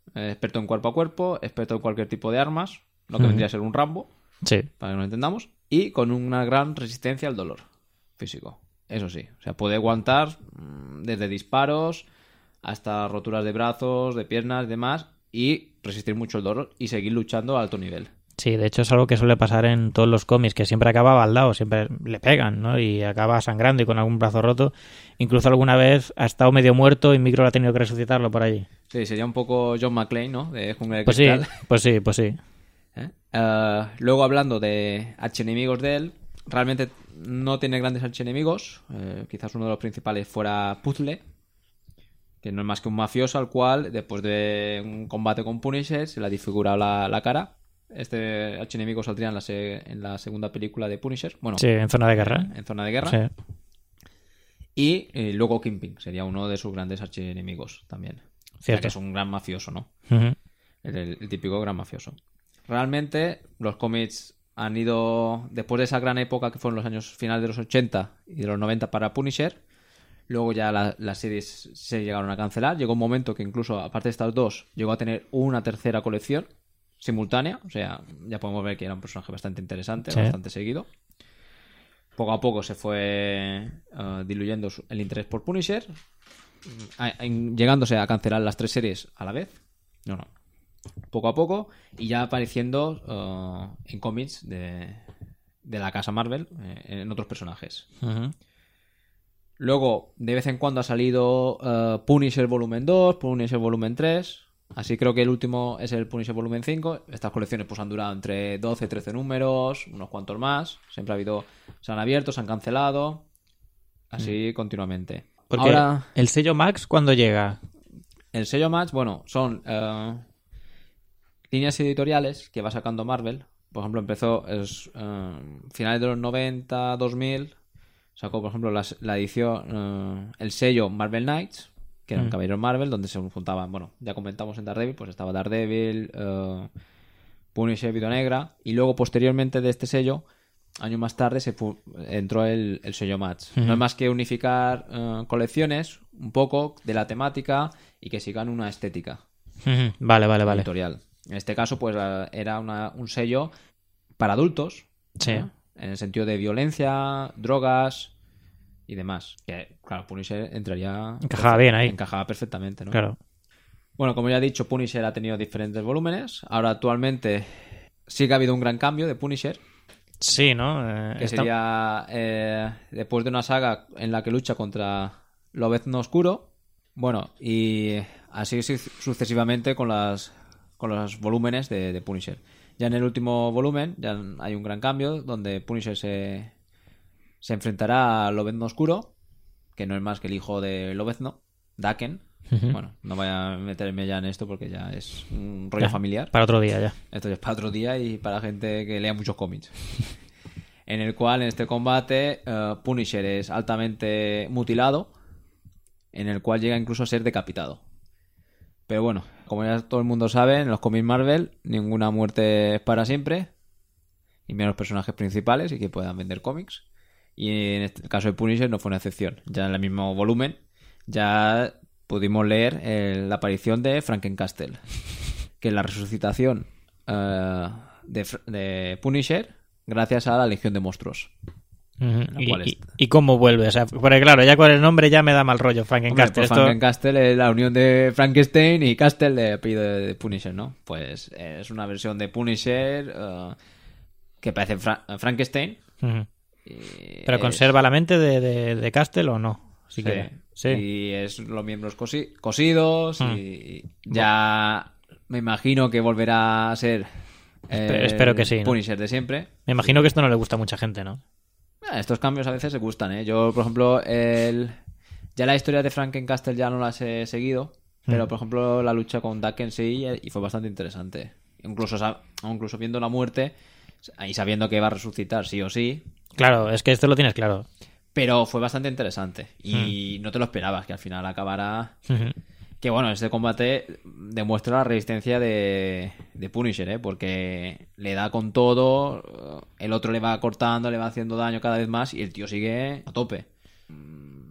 Eh, experto en cuerpo a cuerpo, experto en cualquier tipo de armas, lo que Ujú. vendría a ser un Rambo, Sí. para que nos entendamos, y con una gran resistencia al dolor físico. Eso sí, o sea, puede aguantar mm, desde disparos hasta roturas de brazos, de piernas y demás, y resistir mucho el dolor y seguir luchando a alto nivel. Sí, de hecho es algo que suele pasar en todos los cómics, que siempre acaba baldado, siempre le pegan, ¿no? Y acaba sangrando y con algún brazo roto. Incluso alguna vez ha estado medio muerto y Micro ha tenido que resucitarlo por allí. Sí, sería un poco John McClane, ¿no? De Jungla de Pues sí, Cristal. pues sí, pues sí. ¿Eh? Uh, luego hablando de archienemigos de él, realmente no tiene grandes archienemigos. Eh, quizás uno de los principales fuera Puzzle, que no es más que un mafioso al cual, después de un combate con Punisher, se le ha desfigurado la, la cara. Este archienemigo saldría en la, se- en la segunda película de Punisher. Bueno, Sí, en zona de guerra. en, en Zona de Guerra. Sí. Y eh, luego Kingpin sería uno de sus grandes archienemigos también. O sea, Cierto. que es un gran mafioso, ¿no? Ujú. El, el- el típico gran mafioso. Realmente, los cómics han ido, después de esa gran época que fueron los años finales de los ochenta y de los noventa para Punisher, luego ya la- las series se llegaron a cancelar. Llegó un momento que incluso, aparte de estas dos, llegó a tener una tercera colección simultánea. O sea, ya podemos ver que era un personaje bastante interesante, Sí. bastante seguido. Poco a poco se fue eh, diluyendo su- el interés por Punisher, a- en- llegándose a cancelar las tres series a la vez. No, no. Poco a poco, y ya apareciendo eh, en cómics de, de la casa Marvel, eh, en otros personajes. Ujú. Luego, de vez en cuando ha salido eh, Punisher Volumen dos, Punisher Volumen tres. Así creo que el último es el Punisher Volumen cinco. Estas colecciones pues han durado entre doce y trece números, unos cuantos más. Siempre ha habido... Se han abierto, se han cancelado. Así continuamente. Porque Ahora, el sello Max, ¿cuándo llega? el sello Match, bueno, son eh, líneas editoriales que va sacando Marvel. Por ejemplo, empezó es, eh, finales de los noventa, dos mil. Sacó, por ejemplo, las- la, edición, eh, el sello Marvel Knights, que era un Mm. caballero Marvel, donde se juntaban, bueno, ya comentamos en Daredevil, pues estaba Daredevil, eh, Punisher, Viuda Negra, y luego posteriormente de este sello, años más tarde, se fu- entró el, el sello Match. Ujú. No es más que unificar eh, colecciones un poco de la temática y que sigan una estética Ujú. Vale, vale, vale. editorial. En este caso, pues eh, era una- un sello para adultos, Sí. ¿no? En el sentido de violencia, drogas y demás. Que, claro, Punisher entraría... Encajaba bien ahí. Encajaba perfectamente, ¿no? Claro. Bueno, como ya he dicho, Punisher ha tenido diferentes volúmenes. Ahora, actualmente, sí que ha habido un gran cambio de Punisher, Sí, ¿no? Eh, que está- sería eh, después de una saga en la que lucha contra Lobezno Oscuro. Bueno, y así su- sucesivamente con las con los volúmenes de, de Punisher. Ya en el último volumen ya hay un gran cambio donde Punisher se, se enfrentará a Lobezno Oscuro, que no es más que el hijo de Lobezno, Daken. Ujú. Bueno, no voy a meterme ya en esto porque ya es un rollo Ya, familiar. Para otro día ya. Esto ya es para otro día y para gente que lea muchos cómics. En el cual, en este combate, eh, Punisher es altamente mutilado, en el cual llega incluso a ser decapitado. Pero bueno, como ya todo el mundo sabe, en los cómics Marvel, ninguna muerte es para siempre, y menos los personajes principales y que puedan vender cómics. Y en este caso de Punisher no fue una excepción. Ya en el mismo volumen, ya pudimos leer eh, la aparición de Frankencastle, que es la resucitación eh, de, Fr- de Punisher gracias a la Legión de Monstruos. Ujú. La ¿Y, cual y- es- y cómo vuelve? O sea, porque claro, ya con el nombre ya me da mal rollo, Hombre, Frankencastle. pues Esto- Frankencastle es la unión de Frankenstein y Castle de apellido de, de Punisher, ¿no? Pues eh, es una versión de Punisher eh, que parece Fra- Frankenstein. Ujú. y ¿Pero es- conserva la mente de, de, de Castle o no? Si Sí, quiere. Sí. Y es los miembros cosi- cosidos Hmm. y ya me imagino que volverá a ser eh, Espe- espero que sí, ¿no? Punisher de siempre. Me imagino que esto no le gusta a mucha gente, ¿no? Ah, estos cambios a veces se gustan, ¿eh? Yo, por ejemplo, el... ya la historia de Frankencastle ya no las he seguido, pero, Mm. por ejemplo, la lucha con Daken sí, y fue bastante interesante. Incluso, sa- incluso viendo la muerte y sabiendo que va a resucitar sí o sí, Claro, es que esto lo tienes claro. pero fue bastante interesante. Hmm. Y no te lo esperabas, que al final acabara... Ujú. Que bueno, este combate demuestra la resistencia de, de Punisher, ¿eh? Porque le da con todo, el otro le va cortando, le va haciendo daño cada vez más y el tío sigue a tope. Mm,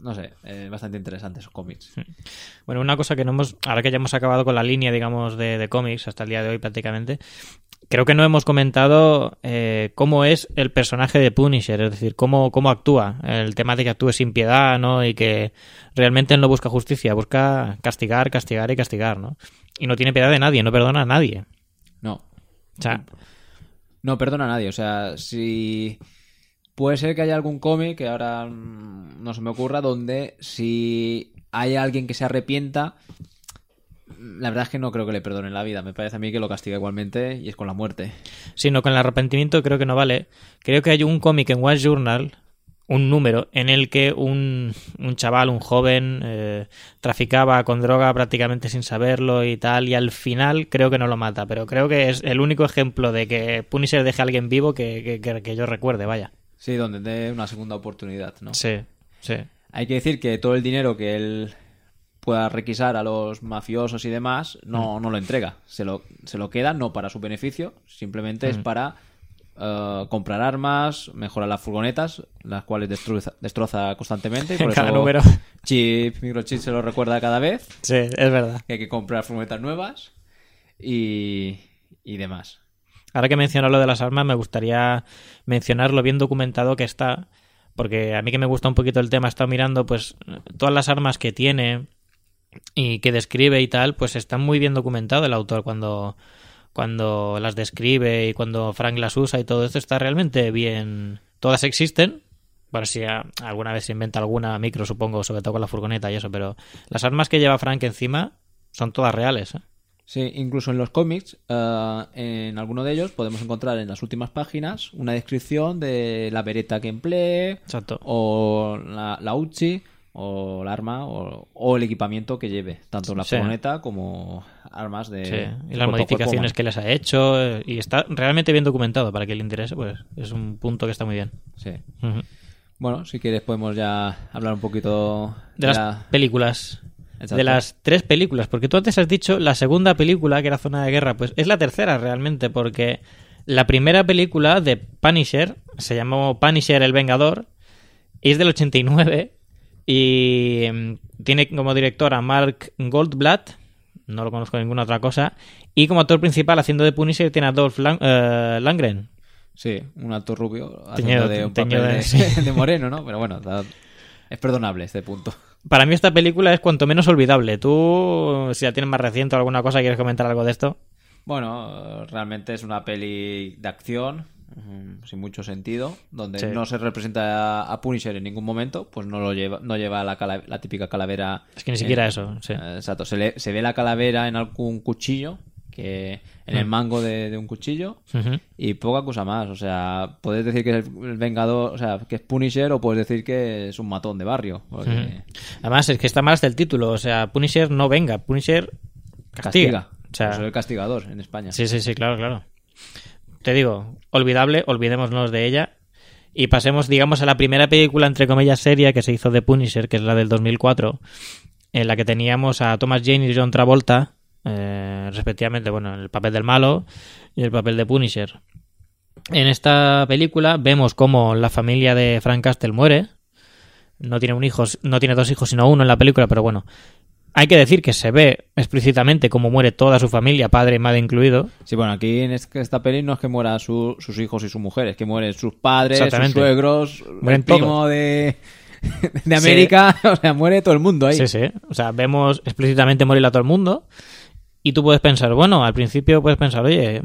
no sé, eh, bastante interesante esos cómics. Bueno, una cosa que no hemos, ahora que ya hemos acabado con la línea, digamos, de, de cómics hasta el día de hoy prácticamente, creo que no hemos comentado eh, cómo es el personaje de Punisher, es decir, cómo, cómo actúa, el tema de que actúe sin piedad, ¿no? Y que realmente él no busca justicia, busca castigar, castigar y castigar, ¿no? Y no tiene piedad de nadie, no perdona a nadie. No. O sea, no perdona a nadie, o sea, si... Puede ser que haya algún cómic, que ahora mmm, no se me ocurra, donde si hay alguien que se arrepienta, la verdad es que no creo que le perdonen la vida. Me parece a mí que lo castiga igualmente y es con la muerte. Sino con el arrepentimiento creo que no vale. Creo que hay un cómic en Wall Journal, un número, en el que un, un chaval, un joven, eh, traficaba con droga prácticamente sin saberlo y tal, y al final creo que no lo mata. Pero creo que es el único ejemplo de que Punisher deje a alguien vivo que, que, que, que yo recuerde, vaya. Sí, donde dé una segunda oportunidad, ¿no? Sí, sí. Hay que decir que todo el dinero que él pueda requisar a los mafiosos y demás, no, no lo entrega. Se lo, se lo queda no para su beneficio, simplemente mm. es para uh, comprar armas, mejorar las furgonetas, las cuales destroza, destroza constantemente. Y por cada eso número. Chip, Microchip se lo recuerda cada vez. Sí, es verdad. Que hay que comprar furgonetas nuevas y, y demás. Ahora que mencionas lo de las armas, me gustaría mencionar lo bien documentado que está, porque a mí que me gusta un poquito el tema, he estado mirando, pues, todas las armas que tiene y que describe y tal, pues está muy bien documentado el autor cuando, cuando las describe y cuando Frank las usa y todo esto está realmente bien. Todas existen. Bueno, si alguna vez se inventa alguna micro, supongo, sobre todo con la furgoneta y eso, pero las armas que lleva Frank encima son todas reales, ¿eh? Sí, incluso en los cómics, uh, en alguno de ellos podemos encontrar en las últimas páginas una descripción de la vereta que emplee, exacto, o la, la Uzi, o el arma, o, o el equipamiento que lleve, tanto la sí. furgoneta como armas de... Sí, y las modificaciones que les ha hecho, y está realmente bien documentado, para que le interese, pues es un punto que está muy bien. Sí. Uh-huh. Bueno, si quieres podemos ya hablar un poquito de, de las la... películas. Exacto. De las tres películas, porque tú antes has dicho la segunda película, que era Zona de Guerra, pues es la tercera realmente, porque la primera película de Punisher se llamó Punisher el Vengador, y es del ochenta y nueve, y tiene como director a Mark Goldblatt, no lo conozco de ninguna otra cosa, y como actor principal haciendo de Punisher tiene a Dolph Lang- uh, Lundgren. Sí, un alto rubio haciendo teñido, de un teñido papel de, de, sí. de moreno, ¿no? Pero bueno, es perdonable este punto. Para mí esta película es cuanto menos olvidable. Tú, si la tienes más reciente o alguna cosa, ¿quieres comentar algo de esto? Bueno, realmente es una peli de acción, sin mucho sentido, donde sí. no se representa a Punisher en ningún momento, pues no lo lleva, no lleva la, cala, la típica calavera. Es que ni siquiera en, eso, sí. Exacto, se, le, se ve la calavera en algún cuchillo, que en el mango de, de un cuchillo, uh-huh. y poca cosa más. O sea, puedes decir que es el Vengador, o sea, que es Punisher, o puedes decir que es un matón de barrio. Porque... Uh-huh. Además, es que está mal hasta el título. O sea, Punisher no venga, Punisher castiga. castiga. O sea, pues soy el castigador en España. Sí, sí, sí, claro, claro. Te digo, olvidable, olvidémonos de ella. Y pasemos, digamos, a la primera película, entre comillas, seria que se hizo de Punisher, que es la del dos mil cuatro, en la que teníamos a Thomas Jane y John Travolta, Eh, respectivamente, bueno, el papel del malo y el papel de Punisher. En esta película vemos cómo la familia de Frank Castle muere. No tiene un hijo, no tiene dos hijos, sino uno en la película, pero bueno, hay que decir que se ve explícitamente cómo muere toda su familia, padre y madre incluido. Sí, bueno, aquí en esta peli no es que mueran su, sus hijos y sus mujeres, que mueren sus padres, sus suegros, mueren el primo todos. de... de América, sí. O sea, muere todo el mundo ahí. Sí, sí, o sea, vemos explícitamente morir a todo el mundo. Y tú puedes pensar, bueno, al principio puedes pensar, oye,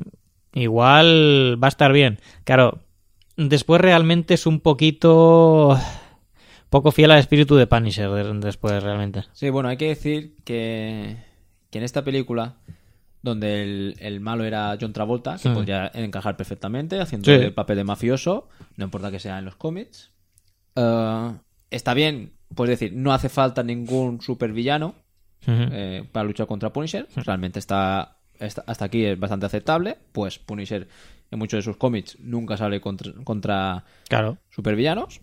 igual va a estar bien. Claro, después realmente es un poquito poco fiel al espíritu de Punisher después realmente. Sí, bueno, hay que decir que, que en esta película, donde el, el malo era John Travolta, que mm. podría encajar perfectamente haciendo sí. el papel de mafioso, no importa que sea en los cómics, uh, está bien, puedes decir, no hace falta ningún supervillano, Uh-huh. Eh, para luchar contra Punisher. Uh-huh. Realmente está, está hasta aquí es bastante aceptable. Pues Punisher en muchos de sus cómics nunca sale contra, contra claro. supervillanos.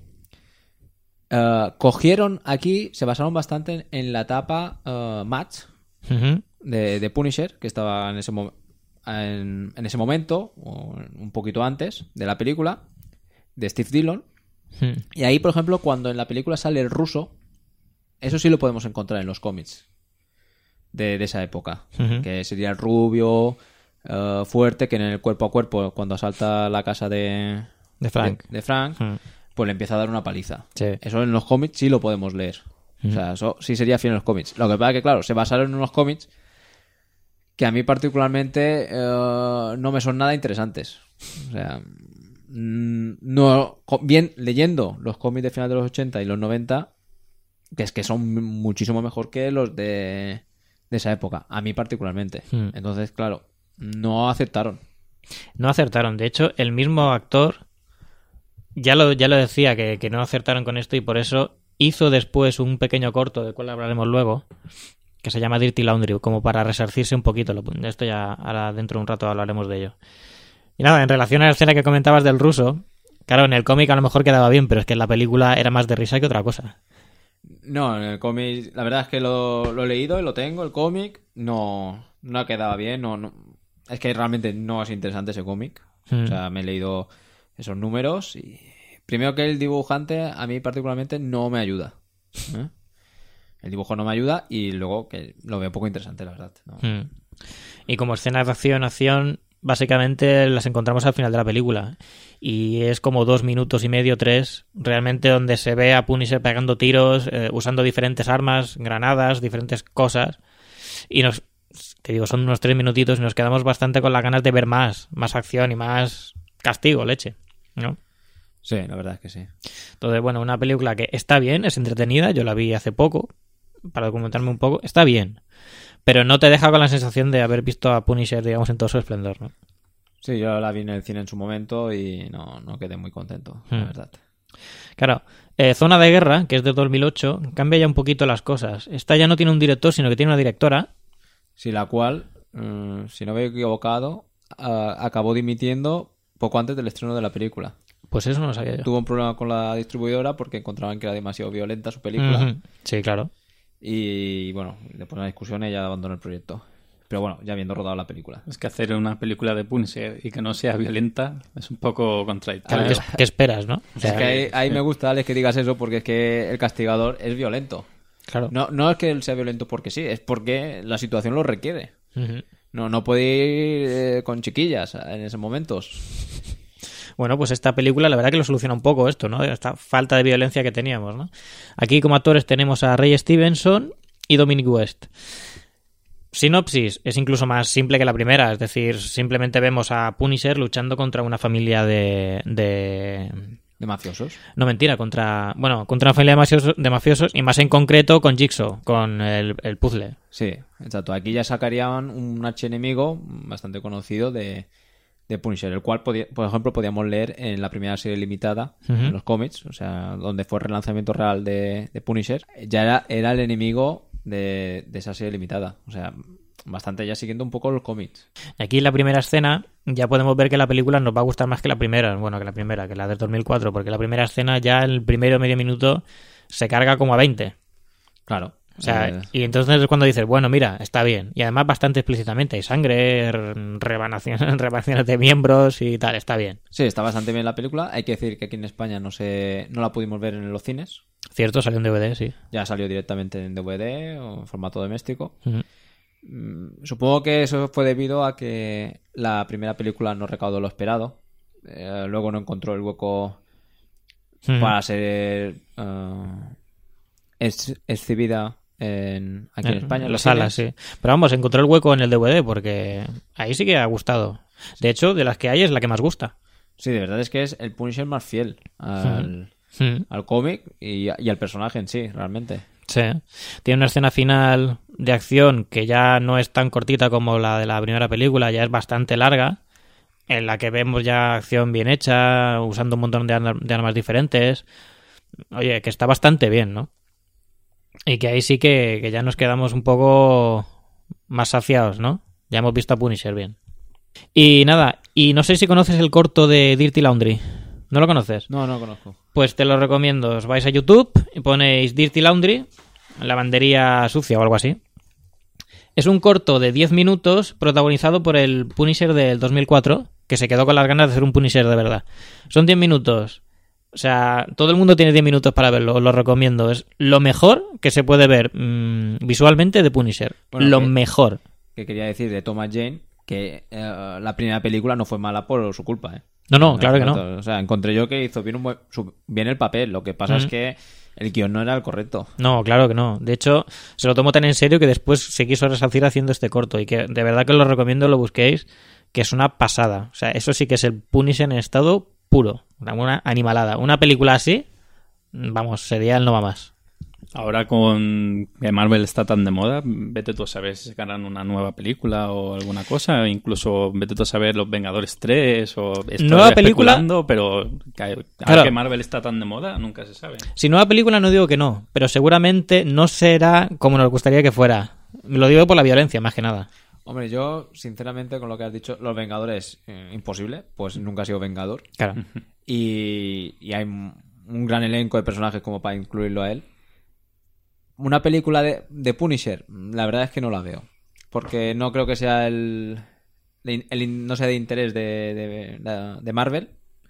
Uh, cogieron aquí, se basaron bastante en, en la etapa uh, match uh-huh. de, de Punisher, que estaba en ese, mo- en, en ese momento, o un poquito antes de la película, de Steve Dillon. Uh-huh. Y ahí, por ejemplo, cuando en la película sale el ruso, eso sí lo podemos encontrar en los cómics de, de esa época. Ujú. Que sería el rubio, uh, fuerte, que en el cuerpo a cuerpo, cuando asalta la casa de, De Frank. de, de Frank, Mm. pues le empieza a dar una paliza. Sí. Eso en los cómics sí lo podemos leer. O sea, eso sí sería fiel en los cómics. Lo que pasa es que, claro, se basaron en unos cómics que a mí particularmente eh, no me son nada interesantes. O sea, mm, no, co- bien leyendo los cómics de final de los ochenta y los noventa, que es que son muchísimo mejor que los de, de esa época, a mí particularmente. Hmm. Entonces, claro, no aceptaron. No acertaron. De hecho, el mismo actor ya lo, ya lo decía que, que no acertaron con esto y por eso hizo después un pequeño corto, del cual hablaremos luego, que se llama Dirty Laundry, como para resarcirse un poquito. Lo- Esto ya ahora dentro de un rato hablaremos de ello. Y nada, en relación a la escena que comentabas del ruso, claro, en el cómic a lo mejor quedaba bien, pero es que en la película era más de risa que otra cosa. No, en el cómic, la verdad es que lo, lo he leído y lo tengo, el cómic, no, no quedaba bien, no, no, es que realmente no es interesante ese cómic. Hmm. O sea, me he leído esos números y primero que el dibujante a mí particularmente no me ayuda. ¿eh? El dibujo no me ayuda y luego que lo veo poco interesante, la verdad. ¿no? Mm. Y como escenas de acción, acción, básicamente las encontramos al final de la película. Y es como dos minutos y medio, tres, realmente donde se ve a Punisher pegando tiros, eh, usando diferentes armas, granadas, diferentes cosas. Y nos, que digo, son unos tres minutitos y nos quedamos bastante con las ganas de ver más, más acción y más castigo, leche, ¿no? Sí, la verdad es que sí. Entonces, bueno, una película que está bien, es entretenida, yo la vi hace poco, para documentarme un poco, está bien, pero no te deja con la sensación de haber visto a Punisher, digamos, en todo su esplendor, ¿no? Sí, yo la vi en el cine en su momento y no, no quedé muy contento, la Hmm. verdad. Claro, eh, Zona de Guerra, que es de dos mil ocho, cambia ya un poquito las cosas. Esta ya no tiene un director, sino que tiene una directora. Sí, la cual, mm, si no me he equivocado, a- acabó dimitiendo poco antes del estreno de la película. Pues eso no lo sabía yo. Tuvo un problema con la distribuidora porque encontraban que era demasiado violenta su película. Ujú. Sí, claro. Y bueno, después de una discusión ella abandonó el proyecto. Pero bueno, ya habiendo rodado la película. Es que hacer una película de Punisher y que no sea violenta es un poco contradictorio. Claro, ¿qué, es- qué esperas, no? O sea, Es que ahí, ahí me gusta, Alex, que digas eso porque es que el castigador es violento. claro. No, no es que él sea violento porque sí, es porque la situación lo requiere. Ujú. No, no puede ir eh, con chiquillas en esos momentos. Bueno, pues esta película la verdad que lo soluciona un poco esto, ¿no? Esta falta de violencia que teníamos, ¿no? Aquí como actores tenemos a Ray Stevenson y Dominic West. Sinopsis es incluso más simple que la primera, es decir, simplemente vemos a Punisher luchando contra una familia de... de... De mafiosos. No, mentira, contra... Bueno, contra una familia de mafiosos, de mafiosos y más en concreto con Jigsaw, con el, el puzzle. Sí, exacto. Aquí ya sacarían un archienemigo bastante conocido de, de Punisher, el cual, podía- por ejemplo, podíamos leer en la primera serie limitada, Ujú. en los cómics, o sea, donde fue el relanzamiento real de, de Punisher, ya era, era el enemigo de, de esa serie limitada. O sea, bastante ya siguiendo un poco los cómics. Y aquí en la primera escena ya podemos ver que la película nos va a gustar más que la primera, bueno, que la primera, que la del dos mil cuatro, porque la primera escena ya el primero medio minuto se carga como a veinte. Claro. O sea, eh, y entonces es cuando dices, bueno, mira, está bien. Y además bastante explícitamente, hay sangre, r- rebanaciones, rebanaciones de miembros y tal, está bien. sí, está bastante bien la película. Hay que decir que aquí en España no se, no la pudimos ver en los cines. Cierto, salió un D V D, sí. Ya salió directamente en D V D o en formato doméstico. Ujú. Mm, Supongo que eso fue debido a que la primera película no recaudó lo esperado. Eh, luego no encontró el hueco Ujú. para ser eh, ex- exhibida en, aquí en España. En en las los salas, cines. sí. Pero vamos, encontró el hueco en el D V D porque ahí sí que ha gustado. De hecho, de las que hay es la que más gusta. Sí, de verdad es que es el Punisher más fiel al, Ujú. al cómic y, y al personaje en sí, realmente. Sí. Tiene una escena final de acción que ya no es tan cortita como la de la primera película, ya es bastante larga, en la que vemos ya acción bien hecha, usando un montón de, arma- de armas diferentes. Oye, que está bastante bien, ¿no? Y que ahí sí que, que ya nos quedamos un poco más saciados, ¿no? Ya hemos visto a Punisher bien. Y nada, y no sé si conoces el corto de Dirty Laundry. ¿No lo conoces? No, no conozco. Pues te lo recomiendo. Os vais a YouTube y ponéis Dirty Laundry, lavandería sucia o algo así. Es un corto de diez minutos protagonizado por el Punisher del dos mil cuatro, que se quedó con las ganas de hacer un Punisher de verdad. Son diez minutos O sea, todo el mundo tiene diez minutos para verlo, os lo recomiendo. Es lo mejor que se puede ver mmm, visualmente de Punisher. Bueno, lo que- mejor. Que quería decir de Thomas Jane que eh, la primera película no fue mala por su culpa, ¿eh? No, no, claro que no. O sea, encontré yo que hizo bien, un buen- su- bien el papel. Lo que pasa Mm. es que el guión no era el correcto. No, claro que no. De hecho, se lo tomó tan en serio que después se quiso resarcir haciendo este corto. Y que de verdad que os lo recomiendo, lo busquéis, que es una pasada. O sea, eso sí que es el Punisher en estado puro. Una, una animalada. Una película así, vamos, sería el no va más. Ahora con que Marvel está tan de moda, vete tú a saber si sacarán una nueva película o alguna cosa, o incluso vete tú a saber Los Vengadores tres o estoy Nueva película- especulando, pero que- ahora Claro. que Marvel está tan de moda, nunca se sabe. Si nueva película no digo que no, pero seguramente no será como nos gustaría que fuera. Lo digo por la violencia, más que nada. Hombre, yo, sinceramente, con lo que has dicho, Los Vengadores, eh, imposible, pues nunca he sido Vengador. Claro. Y, y hay un un gran elenco de personajes como para incluirlo a él. Una película de, de Punisher, la verdad es que no la veo. Porque no creo que sea el, el, el- no sea de interés de, de, de Marvel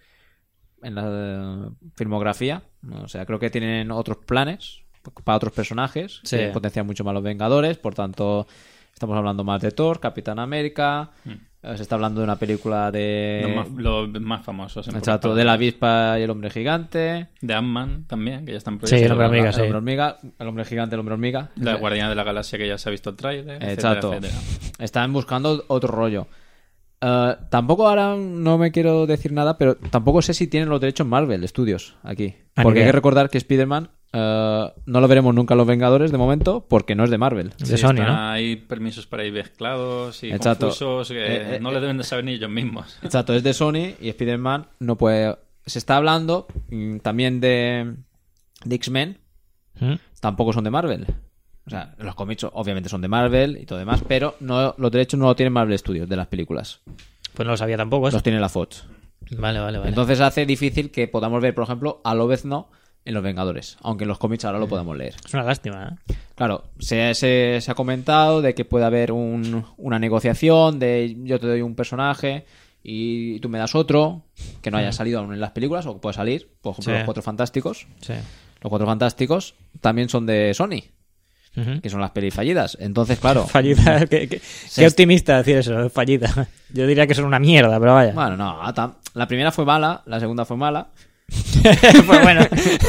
en la eh, filmografía. O sea, creo que tienen otros planes para otros personajes Sí. que potencian mucho más los Vengadores. Por tanto, estamos hablando más de Thor, Capitán América. eh, Se está hablando de una película de... Los más, los más famosos. en Exacto, por de la parte. avispa y el hombre gigante. De Ant-Man también, que ya están Sí, el hombre hormiga, el sí. hombre hormiga, el hombre gigante, el hombre hormiga. La Guardiana de la Galaxia, que ya se ha visto el tráiler, etcétera, Exacto. etcétera. Están buscando otro rollo. Eh, tampoco ahora no me quiero decir nada, pero tampoco sé si tienen los derechos Marvel Studios aquí. Ah, Porque ni hay idea. que recordar que Spider-Man eh, no lo veremos nunca en Los Vengadores de momento porque no es de Marvel. De Sí, Sony, está- ¿no? Hay permisos para ir mezclados y Exacto. confusos que Eh, eh, no le deben de saber ni ellos mismos. Exacto, es de Sony y Spider-Man no puede... Se está hablando mm, también de, de X-Men, ¿Mm? tampoco son de Marvel. O sea, los cómics obviamente son de Marvel y todo demás, pero no, los derechos no lo tienen Marvel Studios de las películas. Pues no lo sabía tampoco eso. Los tiene la Fox. Vale, vale, vale. Entonces hace difícil que podamos ver, por ejemplo, a Lobezno en Los Vengadores, aunque en los cómics ahora lo podamos leer. Es una lástima, ¿eh? Claro, se, se, se ha comentado de que puede haber un- una negociación de yo te doy un personaje y tú me das otro que no haya salido aún en las películas o que puede salir, por ejemplo, Sí. los Cuatro Fantásticos. Sí. Los Cuatro Fantásticos también son de Sony, Ujú. que son las pelis fallidas. Entonces, claro, Fallida. Qué, qué- Se qué est- optimista decir eso, fallida. Yo diría que son una mierda, pero vaya. bueno, no, tam- la primera fue mala, la segunda fue mala. Pues bueno.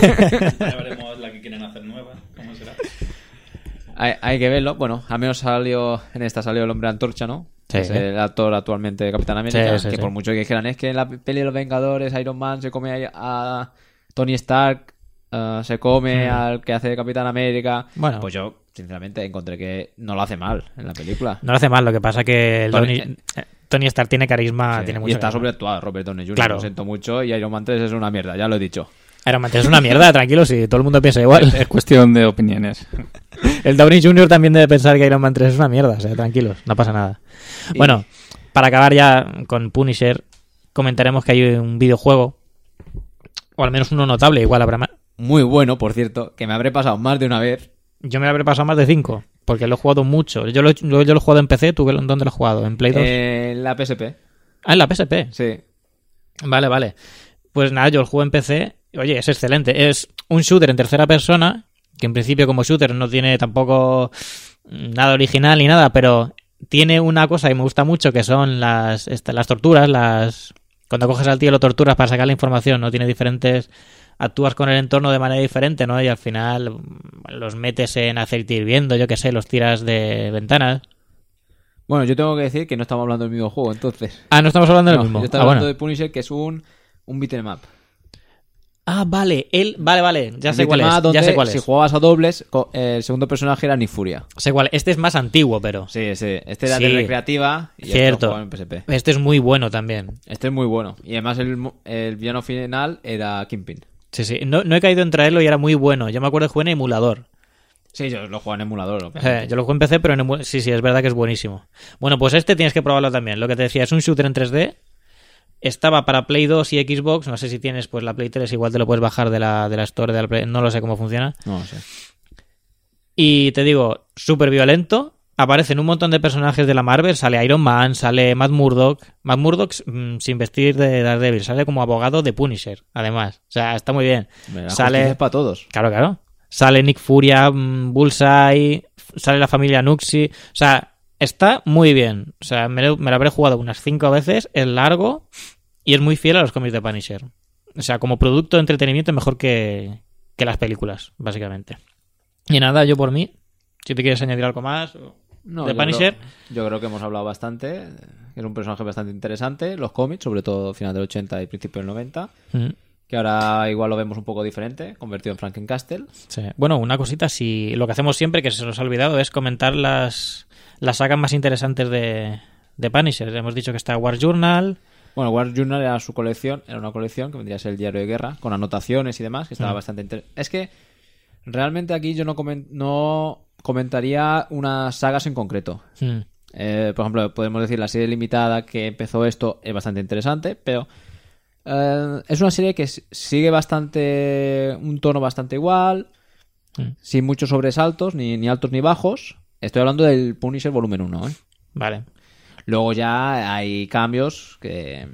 Ya veremos la que quieren hacer nueva, cómo será. Hay, hay que verlo. Bueno, al menos salió en esta salió el Hombre Antorcha, ¿no? Sí. Es el actor actualmente de Capitán América. Sí, sí, que sí. por mucho que dijeran es que en la peli de los Vengadores Iron Man se come a, a Tony Stark, eh, se come Mm. al que hace de Capitán América. Bueno. Pues yo, sinceramente, encontré que no lo hace mal en la película. No lo hace mal, lo que pasa que el Tony- Tony, eh, Tony Stark tiene carisma, Sí. tiene y mucho está carisma. sobreactuado Robert Downey junior Claro. Lo siento mucho. Y Iron Man tres es una mierda, ya lo he dicho. Iron Man tres es una mierda, tranquilo, si todo el mundo piensa igual. Es cuestión de opiniones. El Downey junior también debe pensar que Iron Man tres es una mierda, o sea, tranquilos, no pasa nada. Y- Bueno, para acabar ya con Punisher, comentaremos que hay un videojuego, o al menos uno notable, igual habrá más. Muy bueno, por cierto, que me habré pasado más de una vez. Yo me habré pasado más de cinco, porque lo he jugado mucho. Yo lo, yo, yo lo he jugado en P C, ¿tú qué- dónde lo has jugado? ¿En Play dos? Eh, en la P S P. Ah, en la P S P. Sí. Vale, vale. Pues nada, yo el juego en P C, oye, es excelente. Es un shooter en tercera persona, que en principio como shooter no tiene tampoco nada original ni nada, pero tiene una cosa que me gusta mucho, que son las, esta- las torturas, las... Cuando coges al tío lo torturas para sacar la información, ¿no? Tiene diferentes... Actúas con el entorno de manera diferente, ¿no? Y al final bueno, los metes en aceite hirviendo, yo qué sé, los tiras de ventanas. Bueno, yo tengo que decir que no estamos hablando del mismo juego, entonces. Ah, no estamos hablando del No, mismo. yo estaba Ah, hablando bueno. de Punisher, que es un, un beat'em up. Ah, vale, él... Vale, vale, ya Un sé cuál beat'em es. up donde Ya sé cuál es. si jugabas a dobles, co- eh, el segundo personaje era Nick Furia. Sé cuál. Este es más antiguo, pero... Sí, sí. Este era Sí. de recreativa y Cierto. este lo jugaba en P S P. Este es muy bueno también. Este es muy bueno. Y además el, mu- el villano final era Kingpin. Sí, sí. No, no he caído en traerlo y era muy bueno. Yo me acuerdo que jugué en emulador. Sí, yo lo jugaba en emulador. Eh, obviamente. yo lo jugué en P C, pero en emu- sí, sí, es verdad que es buenísimo. Bueno, pues este tienes que probarlo también. Lo que te decía, es un shooter en tres D. Estaba para Play dos y Xbox. No sé si tienes pues la Play tres, igual te lo puedes bajar de la, de la Store de la Play. No lo sé cómo funciona. No sé. Y te digo, súper violento, aparecen un montón de personajes de la Marvel. Sale Iron Man, sale Matt Murdock. Matt Murdock mmm, sin vestir de Daredevil. Sale como abogado de Punisher, además. O sea, está muy bien. La sale para todos. Claro, claro. Sale Nick Furia, mmm, Bullseye, sale la familia Nuxi. O sea, está muy bien. O sea, me lo, me lo habré jugado unas cinco veces. Es largo y es muy fiel a los cómics de Punisher. O sea, como producto de entretenimiento es mejor que, que las películas, básicamente. Y nada, yo por mí, si te quieres añadir algo más... No, de yo Punisher. Creo, yo creo que hemos hablado bastante. Es un personaje bastante interesante. Los cómics, sobre todo final del ochenta y principio del noventa. Mm. Que ahora igual lo vemos un poco diferente, convertido en Franken-Castle. Sí. Bueno, una cosita, si lo que hacemos siempre, que se nos ha olvidado, es comentar las, las sagas más interesantes de, de Punisher. Hemos dicho que está War Journal. Bueno, War Journal era su colección, era una colección que vendría a ser el diario de guerra, con anotaciones y demás, que estaba mm. bastante interesante. Es que realmente aquí yo no, coment no comentaría unas sagas en concreto. Mm. Eh, por ejemplo, podemos decir la serie limitada que empezó esto es bastante interesante, pero eh, es una serie que sigue bastante un tono bastante igual, mm. sin muchos sobresaltos, ni, ni altos ni bajos. Estoy hablando del Punisher volumen uno, ¿eh? Vale. Luego ya hay cambios que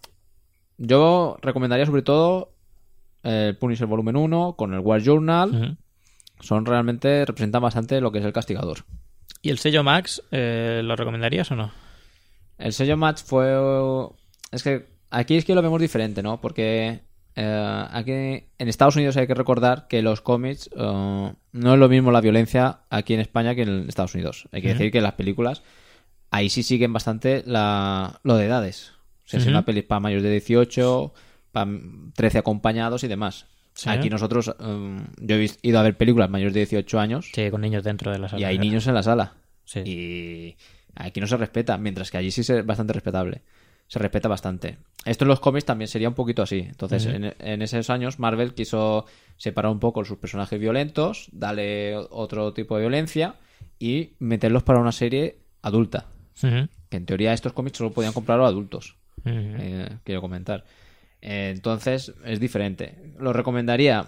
yo recomendaría sobre todo el Punisher volumen uno con el War Journal. Uh-huh. Son realmente, representan bastante lo que es el Castigador. ¿Y el sello Max, eh, lo recomendarías o no? El sello Max fue... Es que aquí es que lo vemos diferente, ¿no? Porque eh, aquí en Estados Unidos hay que recordar que los cómics uh, no es lo mismo la violencia aquí en España que en Estados Unidos. Hay que uh-huh. decir que las películas... Ahí sí siguen bastante la, lo de edades. O sea, uh-huh. es una peli para mayores de dieciocho, para trece acompañados y demás. ¿Sí? Aquí nosotros, um, yo he visto, ido a ver películas mayores de dieciocho años. Sí, con niños dentro de la sala. Y hay niños en la sala. Sí. Y aquí no se respeta, mientras que allí sí es bastante respetable. Se respeta bastante. Esto en los cómics también sería un poquito así. Entonces, uh-huh. en, en esos años, Marvel quiso separar un poco sus personajes violentos, darle otro tipo de violencia y meterlos para una serie adulta. Uh-huh. Que en teoría estos cómics solo podían comprar los adultos. Uh-huh. eh, quiero comentar. Eh, entonces es diferente. ¿Lo recomendaría?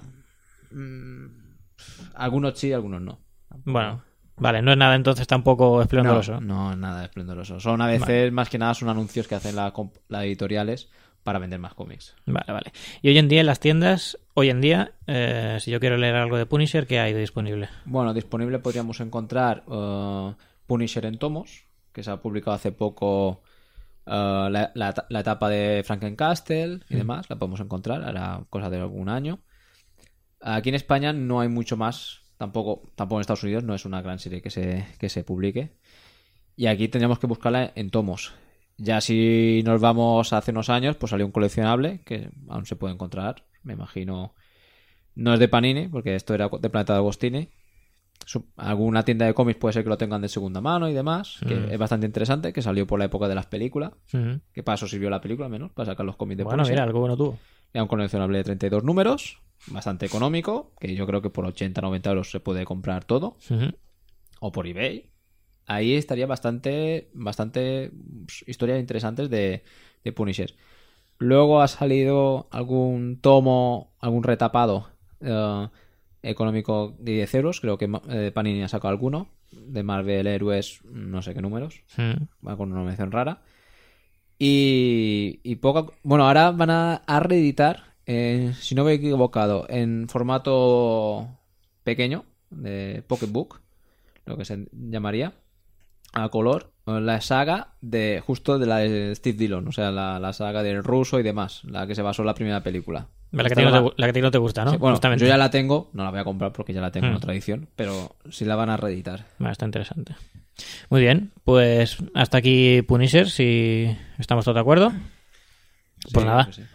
Mm, algunos sí, algunos no. Bueno, vale, no es nada entonces tampoco esplendoroso. No, no es nada esplendoroso. Son a veces, vale. más que nada, son anuncios que hacen las la editoriales para vender más cómics. Vale, vale. Y hoy en día en las tiendas, hoy en día, eh, si yo quiero leer algo de Punisher, ¿qué hay disponible? Bueno, disponible podríamos encontrar uh, Punisher en tomos, que se ha publicado hace poco uh, la, la, la etapa de Franken-Castle y mm. demás, la podemos encontrar, hará cosa de algún año. Aquí en España no hay mucho más, tampoco, tampoco en Estados Unidos no es una gran serie que se, que se publique. Y aquí tendríamos que buscarla en tomos. Ya si nos vamos hace unos años, pues salió un coleccionable que aún se puede encontrar, me imagino. No es de Panini, porque esto era de Planeta de Agostini. Alguna tienda de cómics puede ser que lo tengan de segunda mano y demás, que mm. es bastante interesante, que salió por la época de las películas. Mm. Que para eso sirvió la película, menos, para sacar los cómics de Bueno, Punisher. Mira, algo bueno tuvo. Era un coleccionable de treinta y dos números, bastante económico, que yo creo que por ochenta a noventa euros se puede comprar todo. Mm-hmm. O por eBay. Ahí estaría bastante, bastante pues, historias interesantes de, de Punisher. Luego ha salido algún tomo, algún retapado uh, económico de diez euros. Creo que eh, Panini ha sacado alguno. De Marvel Héroes, no sé qué números. Mm. Va con una mención rara. Y, y poco... Bueno, ahora van a, a reeditar, eh, si no me he equivocado, en formato pequeño, de Pocketbook, lo que se llamaría, a color, la saga de justo de la de Steve Dillon, o sea, la, la saga del ruso y demás, la que se basó en la primera película. La que, no te, la que a ti no te gusta, ¿no? Sí, bueno, Justamente. Yo ya la tengo, no la voy a comprar porque ya la tengo mm. en otra edición, pero sí la van a reeditar. Vale, está interesante. Muy bien, pues hasta aquí Punisher, si estamos todos de acuerdo. Sí, pues nada. Sí.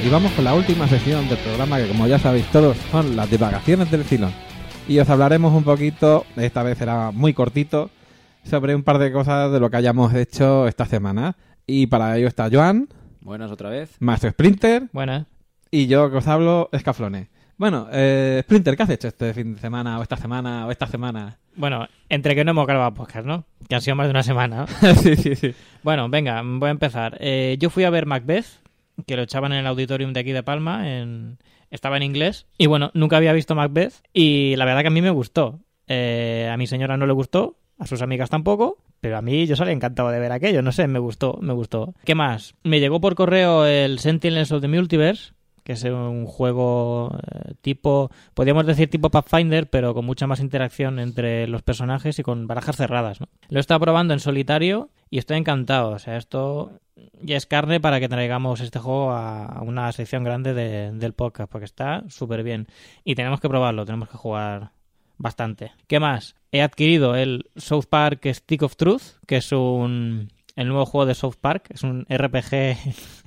y vamos con la última sección del programa, que como ya sabéis todos son las divagaciones del Cylon. Y os hablaremos un poquito, esta vez será muy cortito, sobre un par de cosas de lo que hayamos hecho esta semana. Y para ello está Joan. Buenas otra vez. Maestro Splinter. Buenas. Y yo que os hablo, Escaflone. Bueno, eh, Splinter, ¿qué has hecho este fin de semana, o esta semana, o esta semana? Bueno, entre que no hemos grabado podcast, ¿no? Que han sido más de una semana, ¿no? sí, sí, sí. Bueno, venga, voy a empezar. Eh, yo fui a ver Macbeth, que lo echaban en el auditorium de aquí de Palma, en... estaba en inglés, y bueno, nunca había visto Macbeth, y la verdad que a mí me gustó. Eh, a mi señora no le gustó, a sus amigas tampoco, pero a mí yo salí encantado de ver aquello, no sé, me gustó, me gustó. ¿Qué más? Me llegó por correo el Sentinels of the Multiverse, que es un juego eh, tipo, podríamos decir tipo Pathfinder, pero con mucha más interacción entre los personajes y con barajas cerradas, ¿no? Lo he estado probando en solitario y estoy encantado. O sea, esto ya es carne para que traigamos este juego a una sección grande de, del podcast, porque está súper bien. Y tenemos que probarlo, tenemos que jugar bastante. ¿Qué más? He adquirido el South Park Stick of Truth, que es un el nuevo juego de South Park, es un R P G...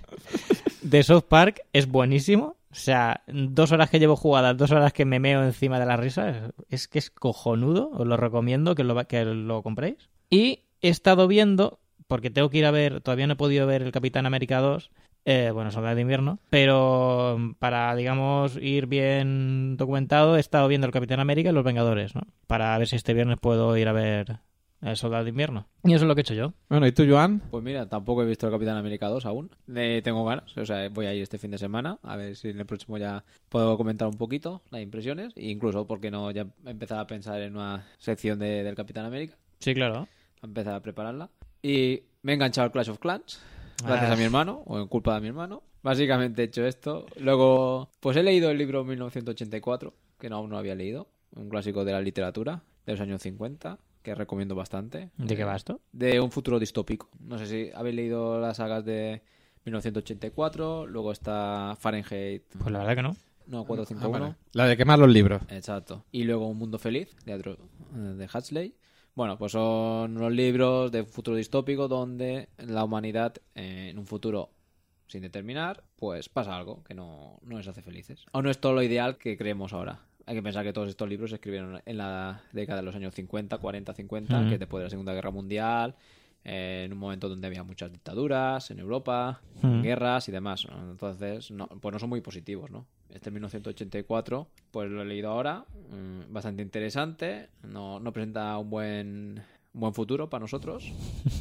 de South Park, es buenísimo. O sea, dos horas que llevo jugadas, dos horas que me meo encima de la risa. Es, es que es cojonudo. Os lo recomiendo que lo, que lo compréis. Y he estado viendo, porque tengo que ir a ver, todavía no he podido ver el Capitán América dos, eh, bueno, Soldado de Invierno, pero para, digamos, ir bien documentado, he estado viendo el Capitán América y los Vengadores, ¿no? Para ver si este viernes puedo ir a ver el Soldado de Invierno. Y eso es lo que he hecho yo. Bueno, ¿y tú, Joan? Pues mira, tampoco he visto el Capitán América dos aún. Eh, tengo ganas, o sea, voy a ir este fin de semana, a ver si en el próximo ya puedo comentar un poquito las impresiones, e incluso, porque no, ya empezar a pensar en una sección de, del Capitán América. Sí, claro. A empezar a prepararla. Y me he enganchado al Clash of Clans, gracias Ah. a mi hermano, o en culpa de mi hermano. Básicamente he hecho esto. Luego, pues he leído el libro mil novecientos ochenta y cuatro, que no, aún no había leído, un clásico de la literatura de los años cincuenta, que recomiendo bastante. ¿De qué va esto? De un futuro distópico. No sé si habéis leído las sagas de mil novecientos ochenta y cuatro, luego está Fahrenheit, Pues la verdad que no. no, cuatrocientos cincuenta y Ah, uno. vale. La de quemar los libros. Exacto. Y luego Un Mundo Feliz, de, otro, de Huxley. Bueno, pues son unos libros de futuro distópico donde la humanidad, eh, en un futuro sin determinar, pues pasa algo que no, no les hace felices. O no es todo lo ideal que creemos ahora. Hay que pensar que todos estos libros se escribieron en la década de los años cincuenta, cuarenta, cincuenta, Mm. que después de la Segunda Guerra Mundial, eh, en un momento donde había muchas dictaduras en Europa, Mm. guerras y demás, ¿no? Entonces, no, pues no son muy positivos, ¿no? Este mil novecientos ochenta y cuatro, pues lo he leído ahora, mm, bastante interesante, no, no presenta un buen, un buen futuro para nosotros,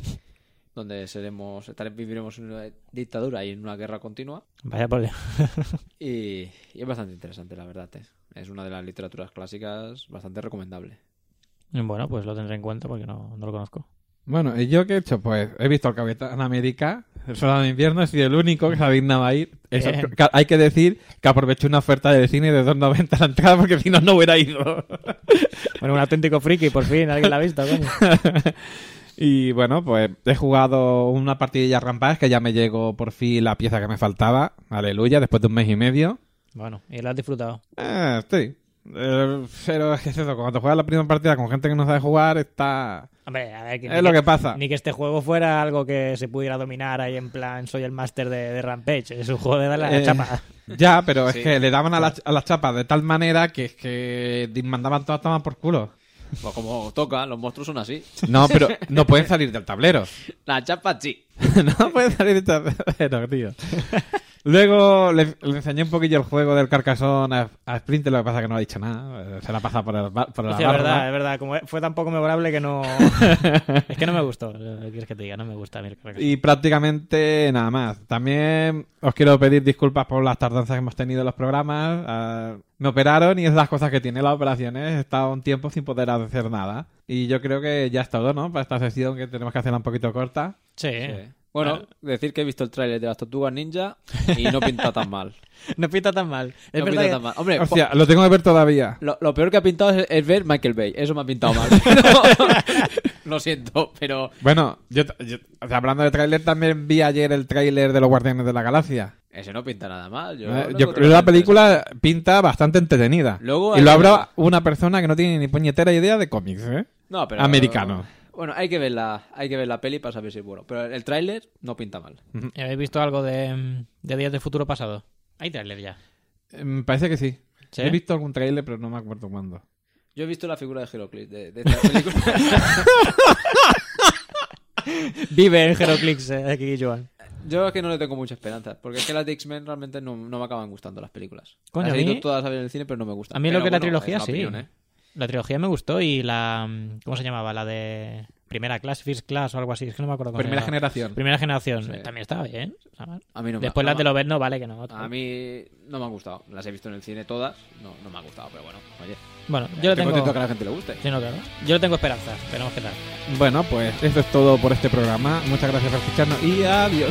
donde seremos, estaremos, viviremos en una dictadura y en una guerra continua, Vaya por Dios. y, y es bastante interesante, la verdad. eh. Es una de las literaturas clásicas bastante recomendable. Bueno, pues lo tendré en cuenta porque no, no lo conozco. Bueno, ¿y yo qué he hecho? Pues he visto al Capitán América, el Soldado de Invierno, he sido el único que se adignaba a ir. Eso, Bien. que- hay que decir que aproveché una oferta de cine de dos noventa la entrada porque si no, no hubiera ido. Bueno, un auténtico friki, por fin, alguien la ha visto, coño. Y bueno, pues he jugado una partidilla rampas que ya me llegó por fin la pieza que me faltaba. Aleluya, después de un mes y medio. Bueno, y lo has disfrutado. Eh, sí. Eh, pero es que es eso, cuando juegas la primera partida con gente que no sabe jugar, está... Hombre, a ver, que, Es lo que pasa. Ni que este juego fuera algo que se pudiera dominar ahí en plan, soy el máster de, de Rampage. Es un juego de darle a la Eh, chapa. Ya, pero es Sí. que le daban a las a las chapas de tal manera que es que mandaban todas tomas por culo. Pues como toca, los monstruos son así. No, pero no pueden salir del tablero. La chapa sí. No pueden salir del tablero, tío. Luego le, le enseñé un poquillo el juego del Carcassonne a, a Splinter, lo que pasa es que no ha dicho nada. Se la ha pasado por, el, ba- por la Sí, es barra. verdad, es verdad. Como fue tan poco memorable que no... es que no me gustó. ¿Qué quieres que te diga? No me gusta a mí el Carcassonne. Y prácticamente nada más. También os quiero pedir disculpas por las tardanzas que hemos tenido en los programas. Ah, me operaron y es las cosas que tiene las operaciones. He estado un tiempo sin poder hacer nada. Y yo creo que ya es todo, ¿no? Para esta sesión que tenemos que hacerla un poquito corta. Sí. Sí. Bueno, decir que he visto el tráiler de las Tortugas Ninja y no pinta tan mal. No pinta tan mal. Es No verdad pinta que- tan mal. Hombre, Hostia, lo tengo que ver todavía. po- lo, lo peor que ha pintado es, es ver Michael Bay. Eso me ha pintado mal. Lo siento, pero... Bueno, yo, yo- o sea, hablando de tráiler, también vi ayer el tráiler de los Guardianes de la Galaxia. Ese no pinta nada mal. Yo, Eh, lo Yo encontré creo que la bastante película pinta bastante entretenida. Luego y hay lo que habla verla. una persona que no tiene ni puñetera idea de cómics, ¿eh? No, pero... Americano. Bueno, hay que ver la, hay que ver la peli para saber si es bueno. Pero el tráiler no pinta mal. ¿Habéis visto algo de, de Días del Futuro Pasado? Hay tráiler ya. Eh, Me parece que sí. ¿Sí? He visto algún trailer, pero no me acuerdo cuándo. Yo he visto la figura de Heroclix de, de esta película. Vive en Heroclix eh, aquí, Joan. Yo es que no le tengo mucha esperanza, porque es que las de X-Men realmente no, no me acaban gustando las películas. Coño, Las a he ido mí- todas a ver en el cine, pero no me gustan. A mí lo Pero que es la bueno, trilogía, es una sí. opinión, ¿eh? La trilogía me gustó y la... ¿Cómo se llamaba? La de primera clase, first class o algo así. Es que no me acuerdo cómo se Primera llamaba. generación. Primera generación. Sí. También estaba bien. ¿sabes? A mí no me- Después no las de me- Lobezno, vale que no. A mí no me han gustado. Las he visto en el cine todas. No, no me han gustado, pero bueno, oye. Bueno, yo Estoy le tengo... contento que a la gente le guste. Sí, no, claro. Yo le tengo esperanza. Veremos qué tal. Bueno, pues eso es todo por este programa. Muchas gracias por escucharnos y adiós.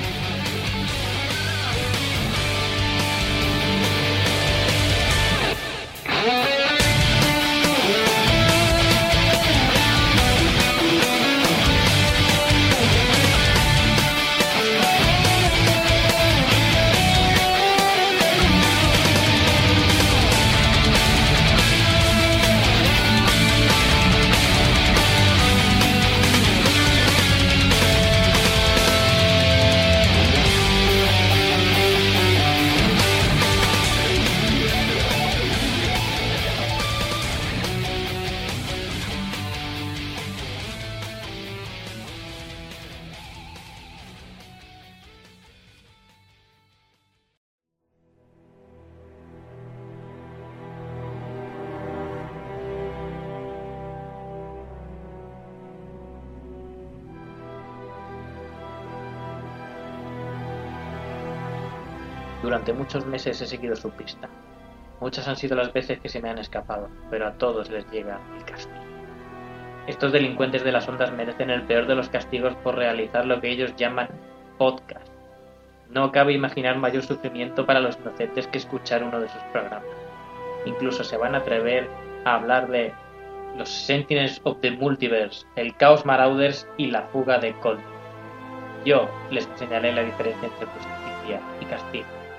Durante muchos meses he seguido su pista. Muchas han sido las veces que se me han escapado, pero a todos les llega el castigo. Estos delincuentes de las ondas merecen el peor de los castigos por realizar lo que ellos llaman podcast. No cabe imaginar mayor sufrimiento para los inocentes que escuchar uno de sus programas. Incluso se van a atrever a hablar de los Sentinels of the Multiverse, el Chaos Marauders y la fuga de Cold. Yo les señalé la diferencia entre justicia y castigo.